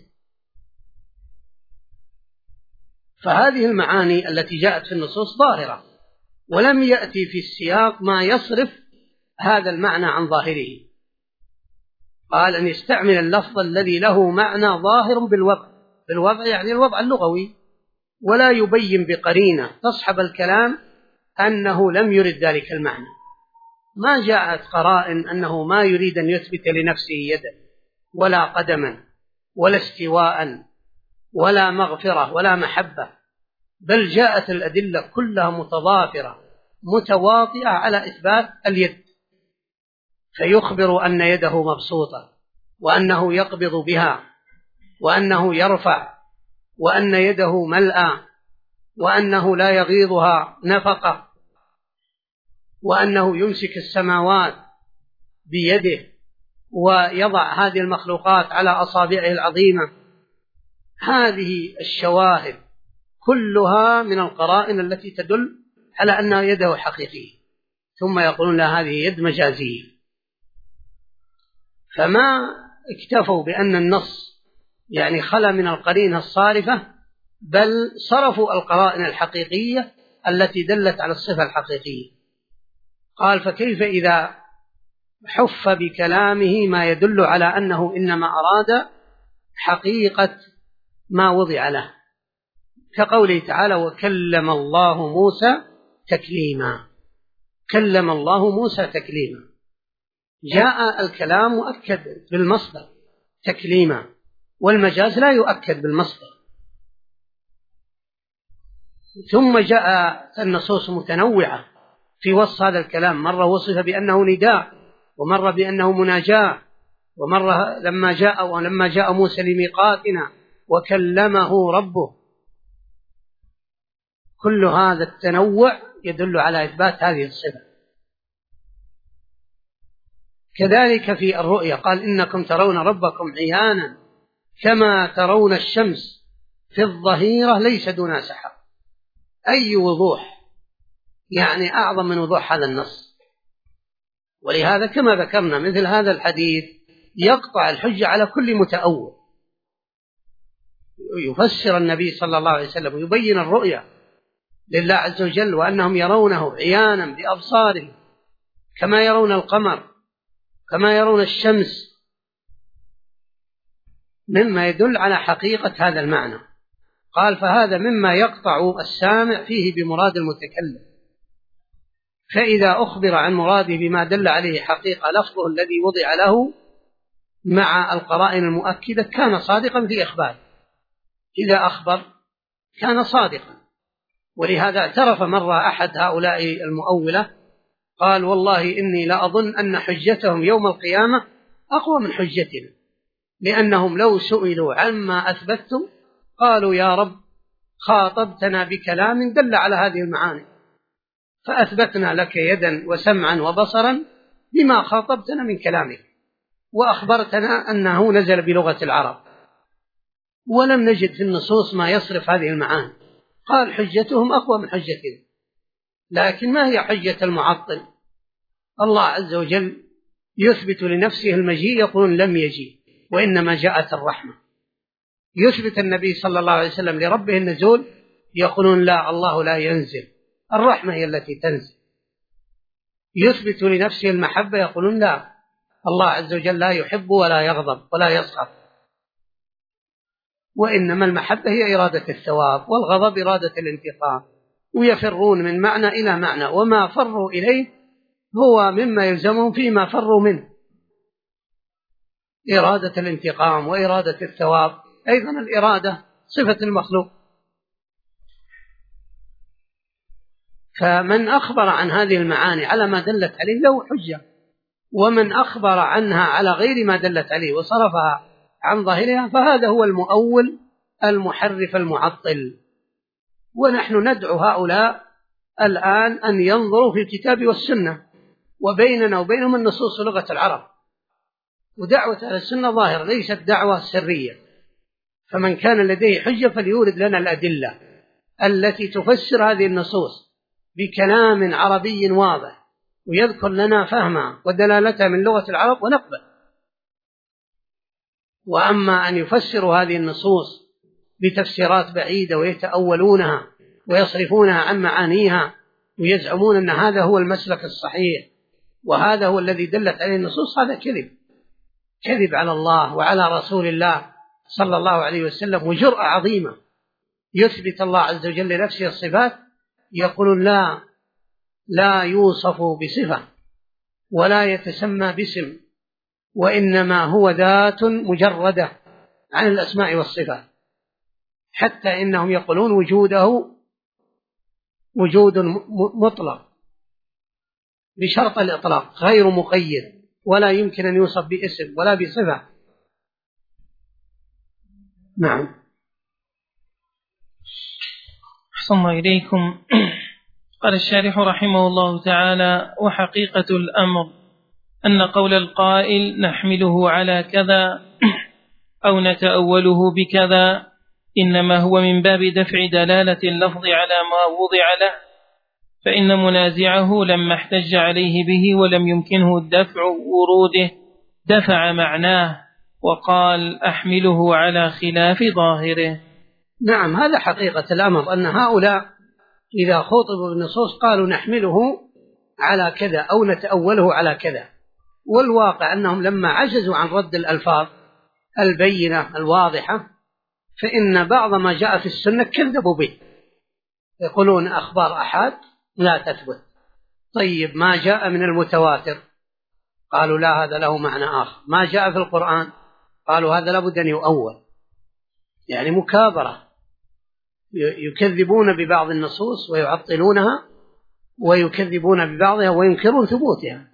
فهذه المعاني التي جاءت في النصوص ظاهرة، ولم يأتي في السياق ما يصرف هذا المعنى عن ظاهره. قال أن يستعمل اللفظ الذي له معنى ظاهر بالوضع يعني الوضع اللغوي، ولا يبين بقرينة تصحب الكلام أنه لم يرد ذلك المعنى. ما جاءت قرائن أنه ما يريد أن يثبت لنفسه يدا ولا قدما ولا استواء ولا مغفرة ولا محبة، بل جاءت الأدلة كلها متضافرة متواطئة على إثبات اليد، فيخبر أن يده مبسوطة، وأنه يقبض بها، وأنه يرفع، وأن يده ملأى، وأنه لا يغيضها نفقة، وأنه يمسك السماوات بيده ويضع هذه المخلوقات على أصابعه العظيمة. هذه الشواهد كلها من القرائن التي تدل على أن يده حقيقية، ثم يقولون لا هذه يد مجازية. فما اكتفوا بأن النص يعني خلا من القرينة الصارفة، بل صرفوا القرائن الحقيقية التي دلت على الصفة الحقيقية. قال فكيف إذا حف بكلامه ما يدل على أنه إنما أراد حقيقة ما وضع له، كقوله تعالى وكلم الله موسى تكليما. كلم الله موسى تكليما، جاء الكلام مؤكد بالمصدر تكليما، والمجاز لا يؤكد بالمصدر. ثم جاء النصوص متنوعة في وصف هذا الكلام، مرة وصف بأنه نداء، ومرة بأنه مناجاة، ومرة لما جاء موسى لميقاتنا وكلمه ربه. كل هذا التنوع يدل على إثبات هذه الصفة. كذلك في الرؤيا قال إنكم ترون ربكم عيانا كما ترون الشمس في الظهيرة ليس دونها سحاب. أي وضوح، يعني أعظم من وضوح هذا النص. ولهذا كما ذكرنا مثل هذا الحديث يقطع الحجة على كل متأول. يفسر النبي صلى الله عليه وسلم ويبين الرؤيا لله عز وجل وأنهم يرونه عيانا بأبصارهم كما يرون القمر، كما يرون الشمس، مما يدل على حقيقة هذا المعنى. قال فهذا مما يقطع السامع فيه بمراد المتكلم، فإذا أخبر عن مراده بما دل عليه حقيقة لفظه الذي وضع له مع القرائن المؤكدة كان صادقا في إخباره. إذا أخبر كان صادقا. ولهذا اعترف مرة أحد هؤلاء المؤولة قال والله إني لأظن أن حجتهم يوم القيامة أقوى من حجتنا، لأنهم لو سئلوا عما أثبتم قالوا يا رب خاطبتنا بكلام دل على هذه المعاني، فأثبتنا لك يدا وسمعا وبصرا بما خاطبتنا من كلامك، وأخبرتنا أنه نزل بلغة العرب، ولم نجد في النصوص ما يصرف هذه المعاني. قال حجتهم أقوى من حجتنا. لكن ما هي حجة المعطل؟ الله عز وجل يثبت لنفسه المجيء يقولون لم يجي وإنما جاءت الرحمة. يثبت النبي صلى الله عليه وسلم لربه النزول يقولون لا، الله لا ينزل، الرحمة هي التي تنزل. يثبت لنفسه المحبة يقولون لا، الله عز وجل لا يحب ولا يغضب ولا يسخط، وإنما المحبة هي إرادة الثواب والغضب إرادة الانتقام، ويفرون من معنى إلى معنى، وما فروا إليه هو مما يلزمهم فيما فروا منه، إرادة الانتقام وإرادة الثواب. أيضا الإرادة صفة المخلوق. فمن أخبر عن هذه المعاني على ما دلت عليه له حجة، ومن أخبر عنها على غير ما دلت عليه وصرفها عن ظاهرها فهذا هو المؤول المحرف المعطل. ونحن ندعو هؤلاء الآن أن ينظروا في الكتاب والسنة، وبيننا وبينهم النصوص لغة العرب. ودعوة أهل السنة ظاهرة ليست دعوة سرية، فمن كان لديه حجة فليورد لنا الأدلة التي تفسر هذه النصوص بكلام عربي واضح، ويذكر لنا فهمها ودلالتها من لغة العرب ونقبل. وأما أن يفسروا هذه النصوص بتفسيرات بعيدة ويتأولونها ويصرفونها عن معانيها ويزعمون أن هذا هو المسلك الصحيح وهذا هو الذي دلت عليه النصوص، هذا كذب على الله وعلى رسول الله صلى الله عليه وسلم، وجرأة عظيمة. يثبت الله عز وجل لنفسه الصفات يقولون لا يوصف بصفة ولا يتسمى باسم، وإنما هو ذات مجردة عن الأسماء والصفات، حتى إنهم يقولون وجوده وجود مطلق بشرط الإطلاق غير مقيد، ولا يمكن أن يوصف باسم ولا بصفة. نعم. أحسن الله إليكم. قال الشارح رحمه الله تعالى: وحقيقة الأمر أن قول القائل نحمله على كذا أو نتأوله بكذا إنما هو من باب دفع دلالة اللفظ على ما وضع له، فإن منازعه لما احتج عليه به ولم يمكنه دفع وروده دفع معناه وقال أحمله على خلاف ظاهره. نعم، هذا حقيقة الأمر، أن هؤلاء إذا خاطبوا بالنصوص قالوا نحمله على كذا أو نتأوله على كذا، والواقع أنهم لما عجزوا عن رد الألفاظ البينة الواضحة فإن بعض ما جاء في السنة كذبوا به، يقولون أخبار أحد لا تثبت. طيب ما جاء من المتواتر قالوا لا، هذا له معنى آخر. ما جاء في القرآن قالوا هذا لابد أن يؤول، يعني مكابرة، يكذبون ببعض النصوص ويعطلونها، ويكذبون ببعضها وينكرون ثبوتها.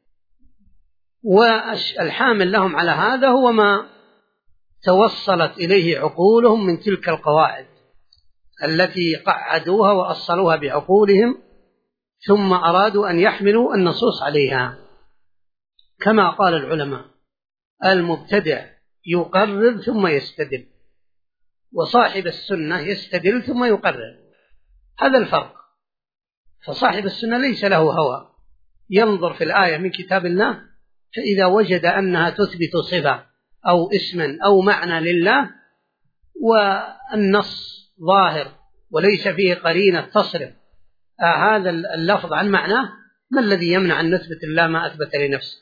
والحامل لهم على هذا هو ما توصلت إليه عقولهم من تلك القواعد التي قعدوها وأصلوها بعقولهم، ثم أرادوا أن يحملوا النصوص عليها. كما قال العلماء: المبتدع يقرر ثم يستدل، وصاحب السنة يستدل ثم يقرر. هذا الفرق. فصاحب السنة ليس له هوى، ينظر في الآية من كتاب الله، فإذا وجد أنها تثبت صفة أو اسما أو معنى لله والنص ظاهر وليس فيه قرينة تصرف هذا اللفظ عن معناه، ما الذي يمنع أن نثبت الله ما أثبت لنفسه،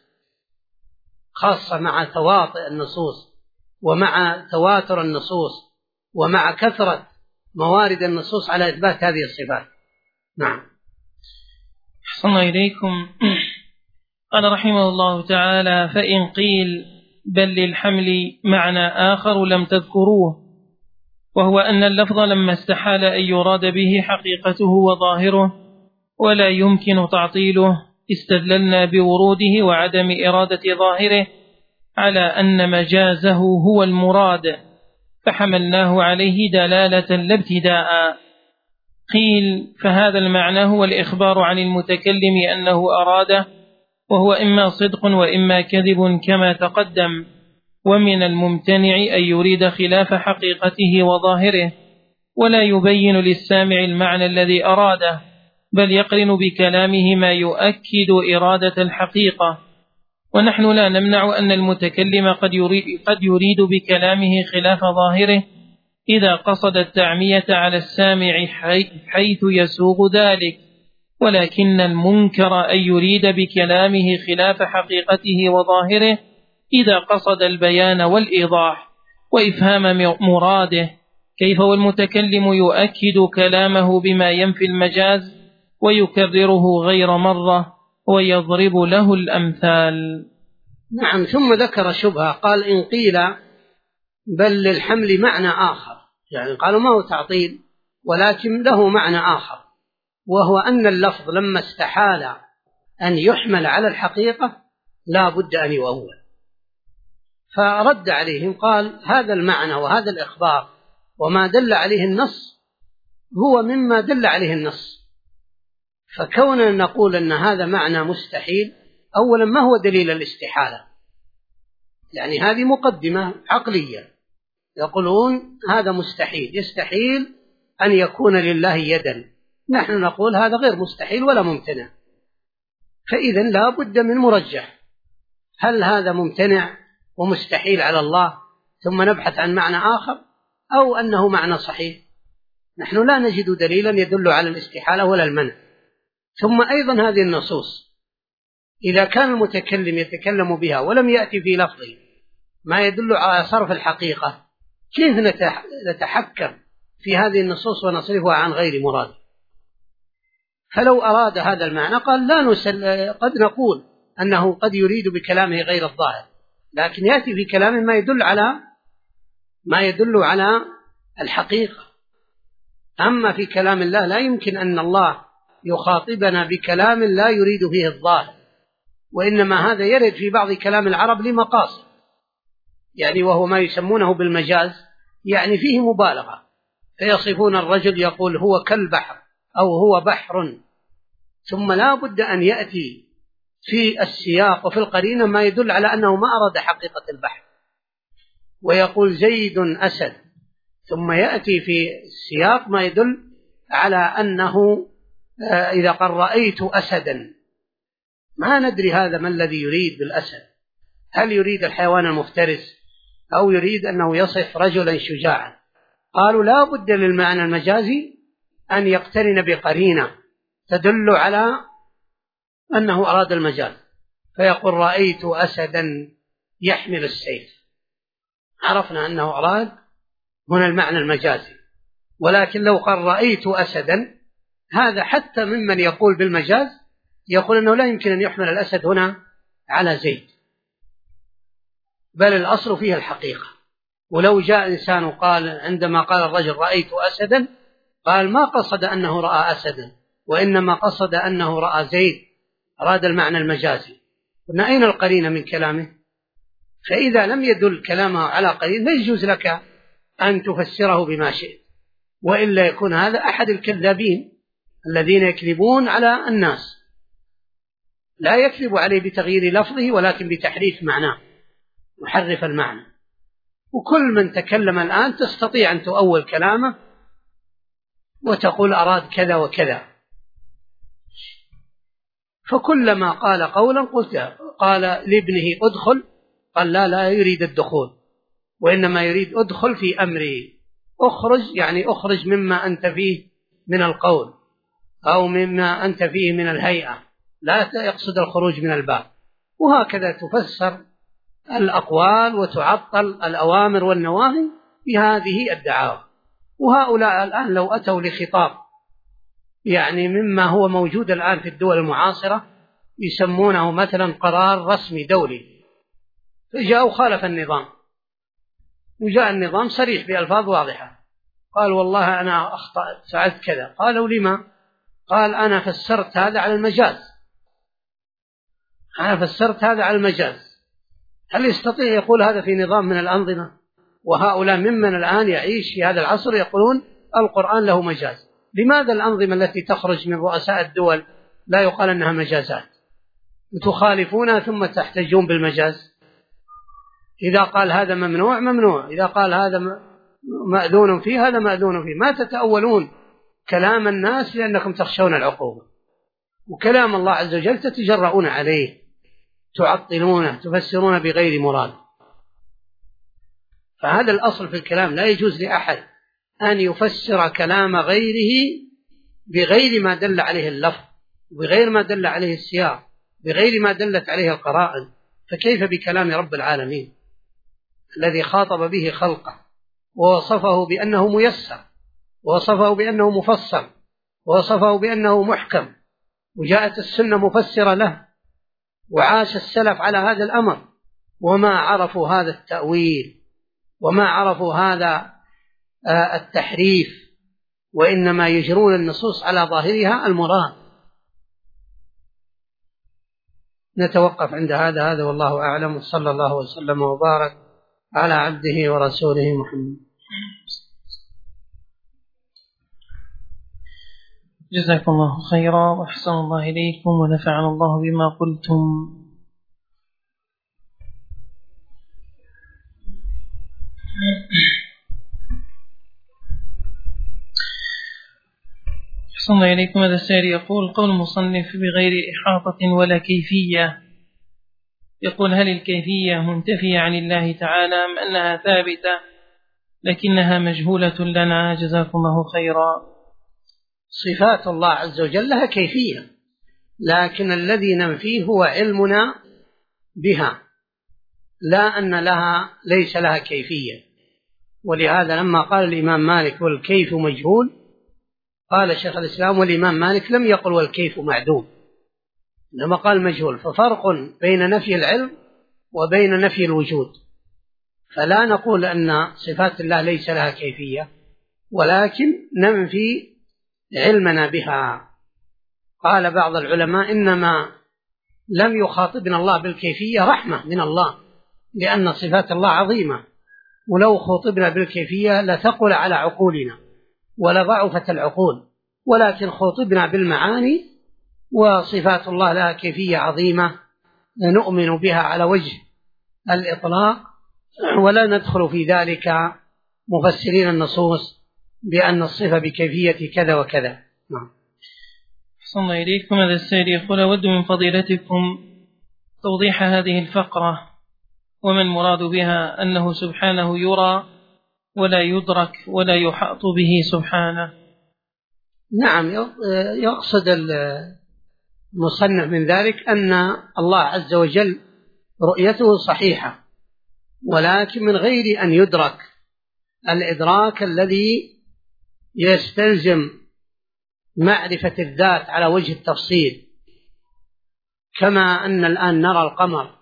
خاصة مع تواطئ النصوص ومع تواتر النصوص ومع كثرة موارد النصوص على إثبات هذه الصفات. نعم. أحسن إليكم. قال رحمه الله تعالى: فإن قيل بل للحمل معنى آخر لم تذكروه، وهو أن اللفظ لما استحال أن يراد به حقيقته وظاهره ولا يمكن تعطيله، استدللنا بوروده وعدم إرادة ظاهره على أن مجازه هو المراد، فحملناه عليه دلالة لا ابتداء. قيل: فهذا المعنى هو الإخبار عن المتكلم أنه أراده، وهو إما صدق وإما كذب كما تقدم، ومن الممتنع أن يريد خلاف حقيقته وظاهره ولا يبين للسامع المعنى الذي أراده، بل يقرن بكلامه ما يؤكد إرادة الحقيقة. ونحن لا نمنع أن المتكلم قد يريد بكلامه خلاف ظاهره إذا قصد التعمية على السامع حيث يسوغ ذلك، ولكن المنكر أن يريد بكلامه خلاف حقيقته وظاهره إذا قصد البيان والإيضاح وإفهام مراده، كيف والمتكلم يؤكد كلامه بما ينفي المجاز ويكرره غير مرة ويضرب له الأمثال. نعم. ثم ذكر شبهة، قال: إن قيل بل للحمل معنى آخر، يعني قالوا ما هو تعطيل ولكن له معنى آخر، وهو أن اللفظ لما استحال أن يحمل على الحقيقة لا بد أن يؤول. فرد عليهم قال: هذا المعنى وهذا الإخبار وما دل عليه النص هو مما دل عليه النص، فكوننا نقول أن هذا معنى مستحيل، أولا ما هو دليل الاستحالة؟ يعني هذه مقدمة عقلية، يقولون هذا مستحيل، يستحيل أن يكون لله يدا، نحن نقول هذا غير مستحيل ولا ممتنع، فإذا لا بد من مرجح، هل هذا ممتنع ومستحيل على الله ثم نبحث عن معنى آخر، أو أنه معنى صحيح؟ نحن لا نجد دليلا يدل على الاستحالة ولا المنع. ثم أيضا هذه النصوص إذا كان المتكلم يتكلم بها ولم يأتي في لفظه ما يدل على صرف الحقيقة، كيف نتحكم في هذه النصوص ونصرفها عن غير مراد؟ فلو أراد هذا المعنى قال لا قد نقول أنه قد يريد بكلامه غير الظاهر، لكن يأتي في كلامه ما يدل على الحقيقة. أما في كلام الله لا يمكن أن الله يخاطبنا بكلام لا يريد فيه الظاهر، وإنما هذا يرد في بعض كلام العرب لمقاصد، يعني وهو ما يسمونه بالمجاز، يعني فيه مبالغة، فيصفون الرجل يقول هو كالبحر أو هو بحر، ثم لا بد أن يأتي في السياق وفي القرينة ما يدل على أنه ما أراد حقيقة البحر، ويقول زيد أسد، ثم يأتي في السياق ما يدل على أنه إذا قال رأيت أسدا، ما ندري هذا ما الذي يريد بالأسد، هل يريد الحيوان المفترس أو يريد أنه يصف رجلا شجاعا؟ قالوا لا بد للمعنى المجازي أن يقترن بقرينة تدل على أنه أراد المجاز، فيقول رأيت أسدا يحمل السيف، عرفنا أنه أراد هنا المعنى المجازي. ولكن لو قال رأيت أسدا، هذا حتى ممن يقول بالمجاز يقول أنه لا يمكن أن يحمل الأسد هنا على زيد، بل الأصل فيه الحقيقة. ولو جاء إنسان وقال عندما قال الرجل رأيت أسدا، قال ما قصد أنه رأى أسدا، وإنما قصد أنه رأى زيد، أراد المعنى المجازي، قلنا أين القرينة من كلامه؟ فإذا لم يدل كلامه على قرينة لا يجوز لك أن تفسره بما شئت، وإلا يكون هذا أحد الكذابين الذين يكذبون على الناس، لا يكذب عليه بتغيير لفظه ولكن بتحريف معناه، يحرف المعنى. وكل من تكلم الآن تستطيع أن تؤول كلامه وتقول أراد كذا وكذا، فكلما قال قولا قلت قال لابنه أدخل، قال لا يريد الدخول، وإنما يريد أدخل في أمري، أخرج يعني أخرج مما أنت فيه من القول أو مما أنت فيه من الهيئة، لا يقصد الخروج من الباب. وهكذا تفسر الأقوال وتعطل الأوامر والنواهي بهذه الدعاوى. وهؤلاء الآن لو أتوا لخطاب يعني مما هو موجود الآن في الدول المعاصرة يسمونه مثلا قرار رسمي دولي، فجاءوا خالف النظام، وجاء النظام صريح بألفاظ واضحة، قال والله أنا أخطأت فعلت كذا. قالوا لما؟ قال أنا فسرت هذا على المجاز، أنا فسرت هذا على المجاز. هل يستطيع يقول هذا في نظام من الأنظمة؟ وهؤلاء ممن الآن يعيش في هذا العصر يقولون القرآن له مجاز. لماذا الأنظمة التي تخرج من رؤساء الدول لا يقال أنها مجازات؟ تخالفونها ثم تحتجون بالمجاز. إذا قال هذا ممنوع ممنوع، إذا قال هذا مأذون فيه هذا مأذون فيه. ما تتأولون كلام الناس لأنكم تخشون العقوبة، وكلام الله عز وجل تتجرؤون عليه، تعطلونه، تفسرون بغير مراد. فهذا الأصل في الكلام، لا يجوز لأحد أن يفسر كلام غيره بغير ما دل عليه اللفظ، بغير ما دل عليه السياق، بغير ما دلت عليه القرائن. فكيف بكلام رب العالمين الذي خاطب به خلقه ووصفه بأنه ميسر، ووصفه بأنه مفصل، ووصفه بأنه محكم، وجاءت السنة مفسرة له، وعاش السلف على هذا الأمر، وما عرفوا هذا التأويل، وما عرفوا هذا التحريف، وإنما يجرون النصوص على ظاهرها المراد. نتوقف عند هذا والله أعلم، صلى الله وسلم وبارك على عبده ورسوله محمد. جزاكم الله خيرا وأحسن الله إليكم ونفعنا الله بما قلتم. أحسن الله إليكم. هذا السائل يقول: قول المصنف بغير إحاطة ولا كيفية، يقول: هل الكيفية منتفية عن الله تعالى أم أنها ثابتة لكنها مجهولة لنا؟ جزاكم الله خيرا. صفات الله عز وجل لها كيفية، لكن الذي ننفيه هو علمنا بها، لا أن ليس لها كيفية. ولهذا لما قال الإمام مالك والكيف مجهول، قال شيخ الإسلام والإمام مالك لم يقل والكيف معدوم، إنما قال مجهول. ففرق بين نفي العلم وبين نفي الوجود. فلا نقول أن صفات الله ليس لها كيفية، ولكن ننفي علمنا بها. قال بعض العلماء: إنما لم يخاطبنا الله بالكيفية رحمة من الله، لأن صفات الله عظيمة، ولو خاطبنا بالكيفية لثقل على عقولنا ولضعفت العقول، ولكن خاطبنا بالمعاني، وصفات الله لها كيفية عظيمة نؤمن بها على وجه الإطلاق، ولا ندخل في ذلك مفسرين النصوص بأن الصفة بكيفية كذا وكذا. أحسن الله إليكم. هذا السائل يقول: أود من فضيلتكم توضيح هذه الفقرة، وما المراد بها أنه سبحانه يرى ولا يدرك ولا يحاط به سبحانه؟ نعم، يقصد المصنف من ذلك أن الله عز وجل رؤيته صحيحة، ولكن من غير أن يدرك الإدراك الذي يستلزم معرفة الذات على وجه التفصيل، كما أن الآن نرى القمر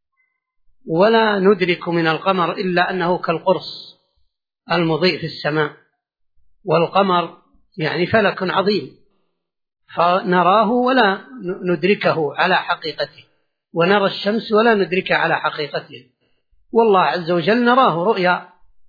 ولا ندرك من القمر إلا أنه كالقرص المضيء في السماء، والقمر يعني فلك عظيم، فنراه ولا ندركه على حقيقته، ونرى الشمس ولا ندركها على حقيقته. والله عز وجل نراه رؤيا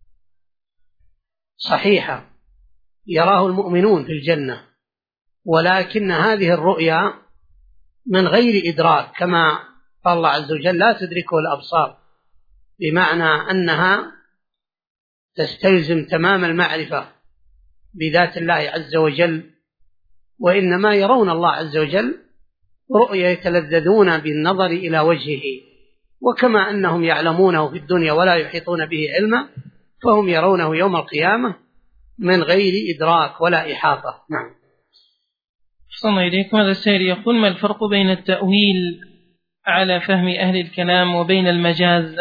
صحيحة يراه المؤمنون في الجنة، ولكن هذه الرؤيا من غير إدراك، كما قال الله عز وجل: لا تدركه الأبصار، بمعنى أنها تستلزم تمام المعرفة بذات الله عز وجل، وإنما يرون الله عز وجل رؤيا يتلذذون بالنظر إلى وجهه، وكما أنهم يعلمونه في الدنيا ولا يحيطون به علما، فهم يرونه يوم القيامة من غير إدراك ولا إحاطة. نعم. أحسن إليكم. هذا السائل يقول: ما الفرق بين التأويل على فهم أهل الكلام وبين المجاز؟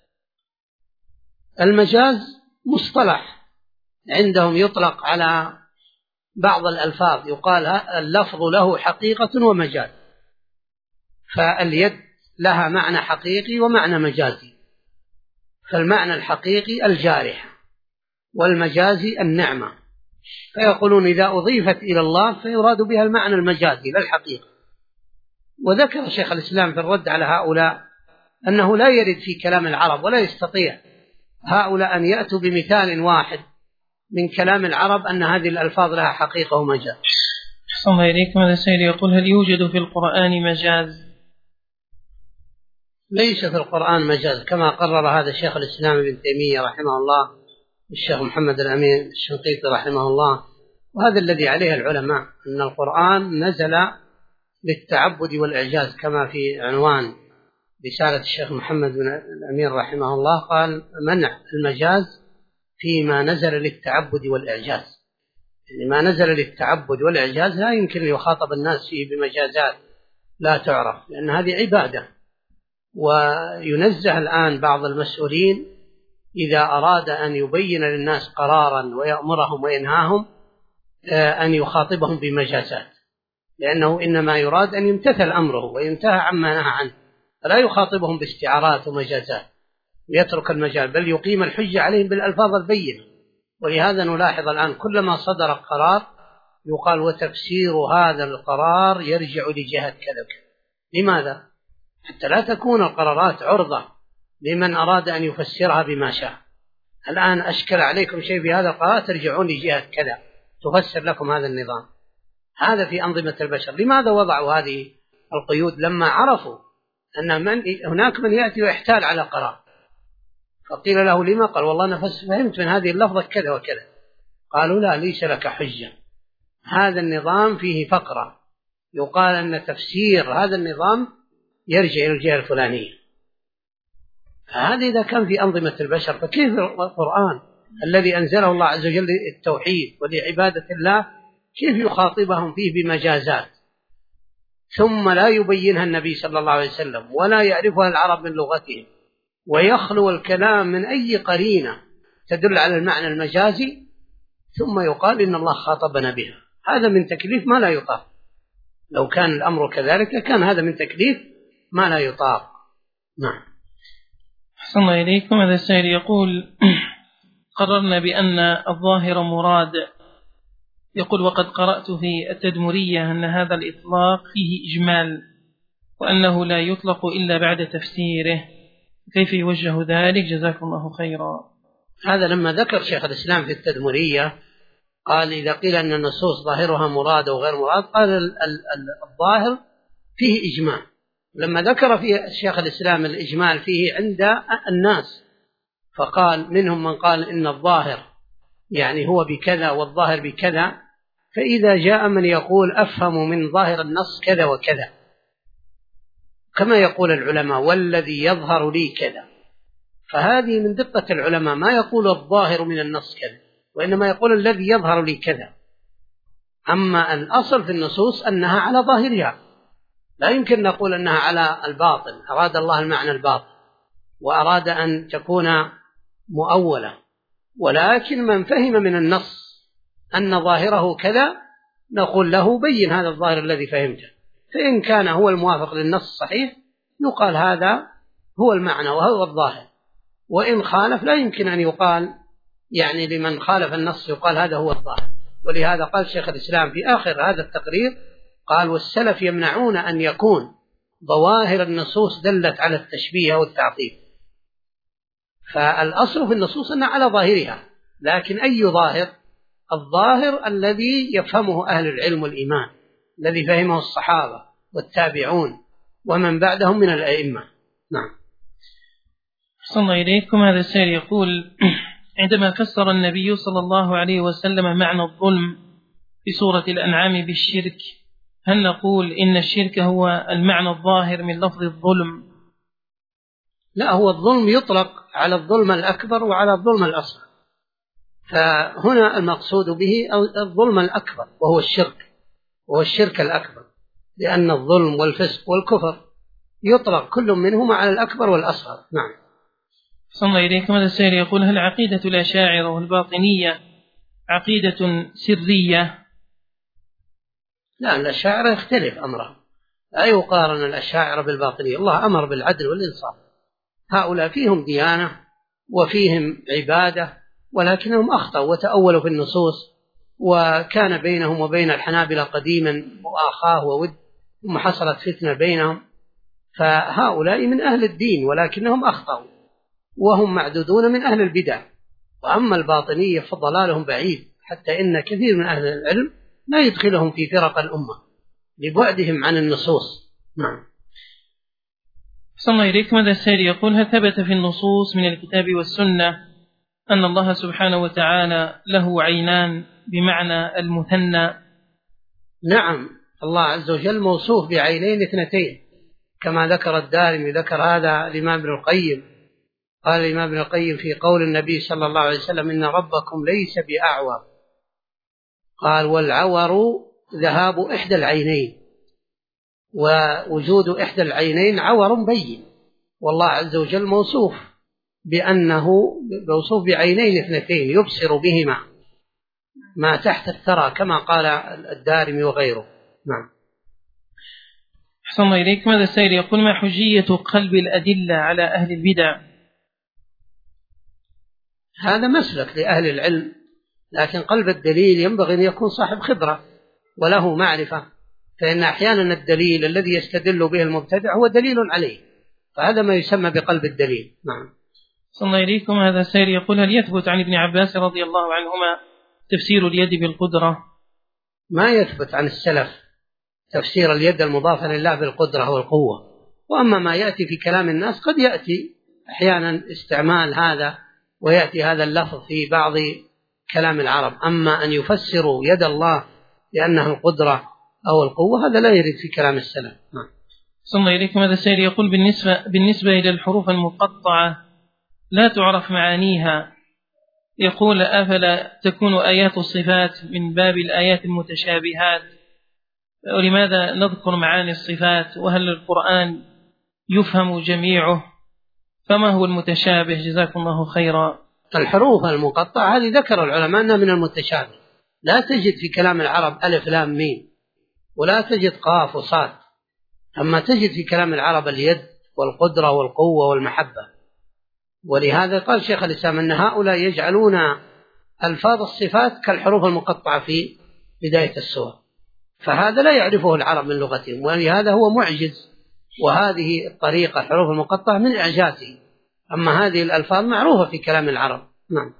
المجاز مصطلح عندهم يطلق على بعض الألفاظ، يقال اللفظ له حقيقة ومجاز، فاليد لها معنى حقيقي ومعنى مجازي، فالمعنى الحقيقي الجارحة والمجازي النعمة، فيقولون إذا أضيفت إلى الله فيراد بها المعنى المجازي لا الحقيقة. وذكر شيخ الإسلام في الرد على هؤلاء أنه لا يرد في كلام العرب ولا يستطيع هؤلاء أن يأتوا بمثال واحد من كلام العرب أن هذه الألفاظ لها حقيقة ومجاز. أحسن إليكم. هذا السائل يقول: هل يوجد في القرآن مجاز؟ ليس في القرآن مجاز كما قرر هذا شيخ الإسلام ابن تيمية رحمه الله والشيخ محمد الأمين الشنقيطي رحمه الله، وهذا الذي عليه العلماء، أن القرآن نزل للتعبد والإعجاز كما في عنوان رسالة الشيخ محمد بن الأمين رحمه الله، قال: منع المجاز فيما نزل للتعبد والإعجاز. يعني ما نزل للتعبد والإعجاز لا يمكن أن يخاطب الناس فيه بمجازات لا تعرف، لأن هذه عبادة. وينزه الآن بعض المسؤولين إذا أراد أن يبين للناس قرارا ويأمرهم وينهاهم أن يخاطبهم بمجازات، لأنه إنما يراد أن يمتثل أمره وينتهى عما نهى عنه، فلا يخاطبهم باستعارات ومجازات ويترك المجال، بل يقيم الحجة عليهم بالألفاظ البينة. ولهذا نلاحظ الآن كلما صدر قرار يقال: وتفسير هذا القرار يرجع لجهة كذا. لماذا؟ حتى لا تكون القرارات عرضة لمن أراد أن يفسرها بما شاء. الآن أشكل عليكم شيء في هذا القرار ترجعون لجهة كذا تفسر لكم هذا النظام. هذا في أنظمة البشر. لماذا وضعوا هذه القيود؟ لما عرفوا أن هناك من يأتي ويحتال على قرار، فقيل له: لما؟ قال: والله أنا فهمت من هذه اللفظة كذا وكذا. قالوا: لا، ليس لك حجة، هذا النظام فيه فقرة يقال أن تفسير هذا النظام يرجع إلى الجهة الفلانية. هذا إذا كان في أنظمة البشر، فكيف القرآن الذي أنزله الله عز وجل للتوحيد ولعبادة الله كيف يخاطبهم فيه بمجازات ثم لا يبينها النبي صلى الله عليه وسلم ولا يعرفها العرب من لغتهم، ويخلو الكلام من أي قرينة تدل على المعنى المجازي، ثم يقال إن الله خاطبنا بها؟ هذا من تكليف ما لا يطاق. لو كان الأمر كذلك كان هذا من تكليف ما لا يطاق. نعم. أحسن إليكم. هذا السائل يقول: قررنا بأن الظاهر مراد. يقول: وقد قرأت في التدمرية أن هذا الإطلاق فيه إجمال وأنه لا يطلق إلا بعد تفسيره، كيف يوجه ذلك؟ جزاكم الله خيرا. هذا لما ذكر شيخ الإسلام في التدمرية قال: إذا قيل أن النصوص ظاهرها مراد وغير مراد، قال الظاهر فيه إجمال. لما ذكر في الشيخ الإسلام الإجمال فيه عند الناس، فقال: منهم من قال إن الظاهر يعني هو بكذا والظاهر بكذا، فإذا جاء من يقول أفهم من ظاهر النص كذا وكذا، كما يقول العلماء: والذي يظهر لي كذا، فهذه من دقة العلماء، ما يقول الظاهر من النص كذا، وإنما يقول الذي يظهر لي كذا. أما الأصل في النصوص أنها على ظاهرها، لا يمكن نقول أنها على الباطل، أراد الله المعنى الباطل وأراد أن تكون مؤولة، ولكن من فهم من النص أن ظاهره كذا نقول له: بين هذا الظاهر الذي فهمته، فإن كان هو الموافق للنص الصحيح يقال هذا هو المعنى وهو الظاهر، وإن خالف لا يمكن أن يقال يعني لمن خالف النص يقال هذا هو الظاهر. ولهذا قال شيخ الإسلام في آخر هذا التقرير قال: والسلف يمنعون أن يكون ظواهر النصوص دلت على التشبيه والتعطيل. فالأصل في النصوص أنها على ظاهرها، لكن أي ظاهر؟ الظاهر الذي يفهمه أهل العلم والإيمان، الذي فهمه الصحابة والتابعون ومن بعدهم من الأئمة. نعم. أحسن إليكم. هذا السائل يقول: عندما فسر النبي صلى الله عليه وسلم معنى الظلم في سورة الأنعام بالشرك، هل نقول إن الشرك هو المعنى الظاهر من لفظ الظلم؟ لا، هو الظلم يطلق على الظلم الأكبر وعلى الظلم الأصغر، فهنا المقصود به الظلم الأكبر وهو الشرك، وهو الشرك الأكبر، لأن الظلم والفسق والكفر يطلق كل منهما على الأكبر والأصغر. نعم. صلى الله إليكم. هذا السائل يقول: هل عقيدة الأشاعرة والباطنية عقيدة سرية؟ لا، الأشاعرة يختلف أمرهم، لا يقارن الأشاعرة بالباطنية. الله أمر بالعدل والإنصاف، هؤلاء فيهم ديانة وفيهم عبادة، ولكنهم أخطأوا وتأولوا في النصوص، وكان بينهم وبين الحنابلة قديما مؤاخاة وود، ثم حصلت فتنة بينهم، فهؤلاء من أهل الدين ولكنهم أخطأوا، وهم معدودون من أهل البدع. وأما الباطنية فضلالهم بعيد، حتى إن كثير من أهل العلم لا يدخلهم في فرق الأمة لبعدهم عن النصوص. نعم. صلى الله إليكم. هذا السائل يقول: هل ثبت في النصوص من الكتاب والسنة أن الله سبحانه وتعالى له عينان بمعنى المثنى؟ نعم، الله عز وجل موصوف بعينين اثنتين، كما ذكر الدارمي، ذكر هذا الإمام ابن القيم. قال الإمام ابن القيم في قول النبي صلى الله عليه وسلم: إن ربكم ليس بأعور. قال: والعور ذهاب إحدى العينين، ووجود إحدى العينين عور بين، والله عز وجل موصوف بأنه موصوف بعينين اثنتين يبصر بهما ما تحت الثرى، كما قال الدارمي وغيره. نعم. أحسن الله إليكم. هذا السائل يقول: ما حجية قلب الأدلة على أهل البدع؟ هذا مسلك لأهل العلم، لكن قلب الدليل ينبغي أن يكون صاحب خبرة وله معرفة، فإن أحيانا الدليل الذي يستدل به المبتدع هو دليل عليه، فهذا ما يسمى بقلب الدليل. نعم. صلى الله إليكم. هذا السائل يقول: هل يثبت عن ابن عباس رضي الله عنهما تفسير اليد بالقدرة؟ ما يثبت عن السلف تفسير اليد المضافة لله بالقدرة والقوة، وأما ما يأتي في كلام الناس قد يأتي أحيانا استعمال هذا ويأتي هذا اللفظ في بعض كلام العرب، أما أن يفسروا يد الله لأنها القدرة أو القوة هذا لا يرد في كلام السلف. صلى الله إليكم. هذا السائل يقول: بالنسبة إلى الحروف المقطعة لا تعرف معانيها، يقول: أفلا تكون آيات الصفات من باب الآيات المتشابهات؟ ولماذا نذكر معاني الصفات وهل القرآن يفهم جميعه؟ فما هو المتشابه؟ جزاكم الله خيرا. الحروف المقطعة هذه ذكر العلماء أنها من المتشابه، لا تجد في كلام العرب ألف لام ميم، ولا تجد قاف وصاد، أما تجد في كلام العرب اليد والقدرة والقوة والمحبة. ولهذا قال شيخ الإسلام أن هؤلاء يجعلون ألفاظ الصفات كالحروف المقطعة في بداية السور، فهذا لا يعرفه العرب من لغتهم، ولهذا هو معجز، وهذه الطريقة الحروف المقطعة من إعجازه، أما هذه الألفاظ معروفة في كلام العرب. نعم.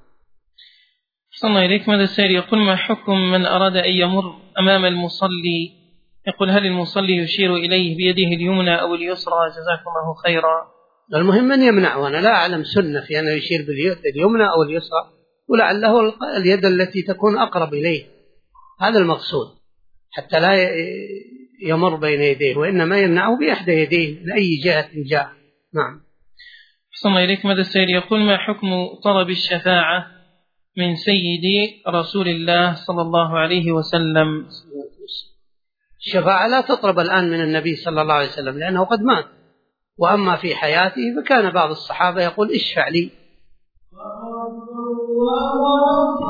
صلى الله إليكم. هذا السائل يقول: ما حكم من أراد أن يمر أمام المصلي، يقول: هل المصلي يشير إليه بيده اليمنى أو اليسرى؟ جزاكم الله خيرا. المهم أن يمنعه، أنا لا أعلم سنة في أنه يشير باليد اليمنى أو اليسرى، ولعله اليد التي تكون أقرب إليه، هذا المقصود، حتى لا يمر بين يديه، وإنما يمنعه بإحدى يديه لأي جهة جاء. نعم. صلى الله إليكم. هذا السائل يقول: ما حكم طلب الشفاعة من سيدي رسول الله صلى الله عليه وسلم؟ الشفاعة لا تطلب الآن من النبي صلى الله عليه وسلم لأنه قد مات، وأما في حياته فكان بعض الصحابة يقول: اشفع لي.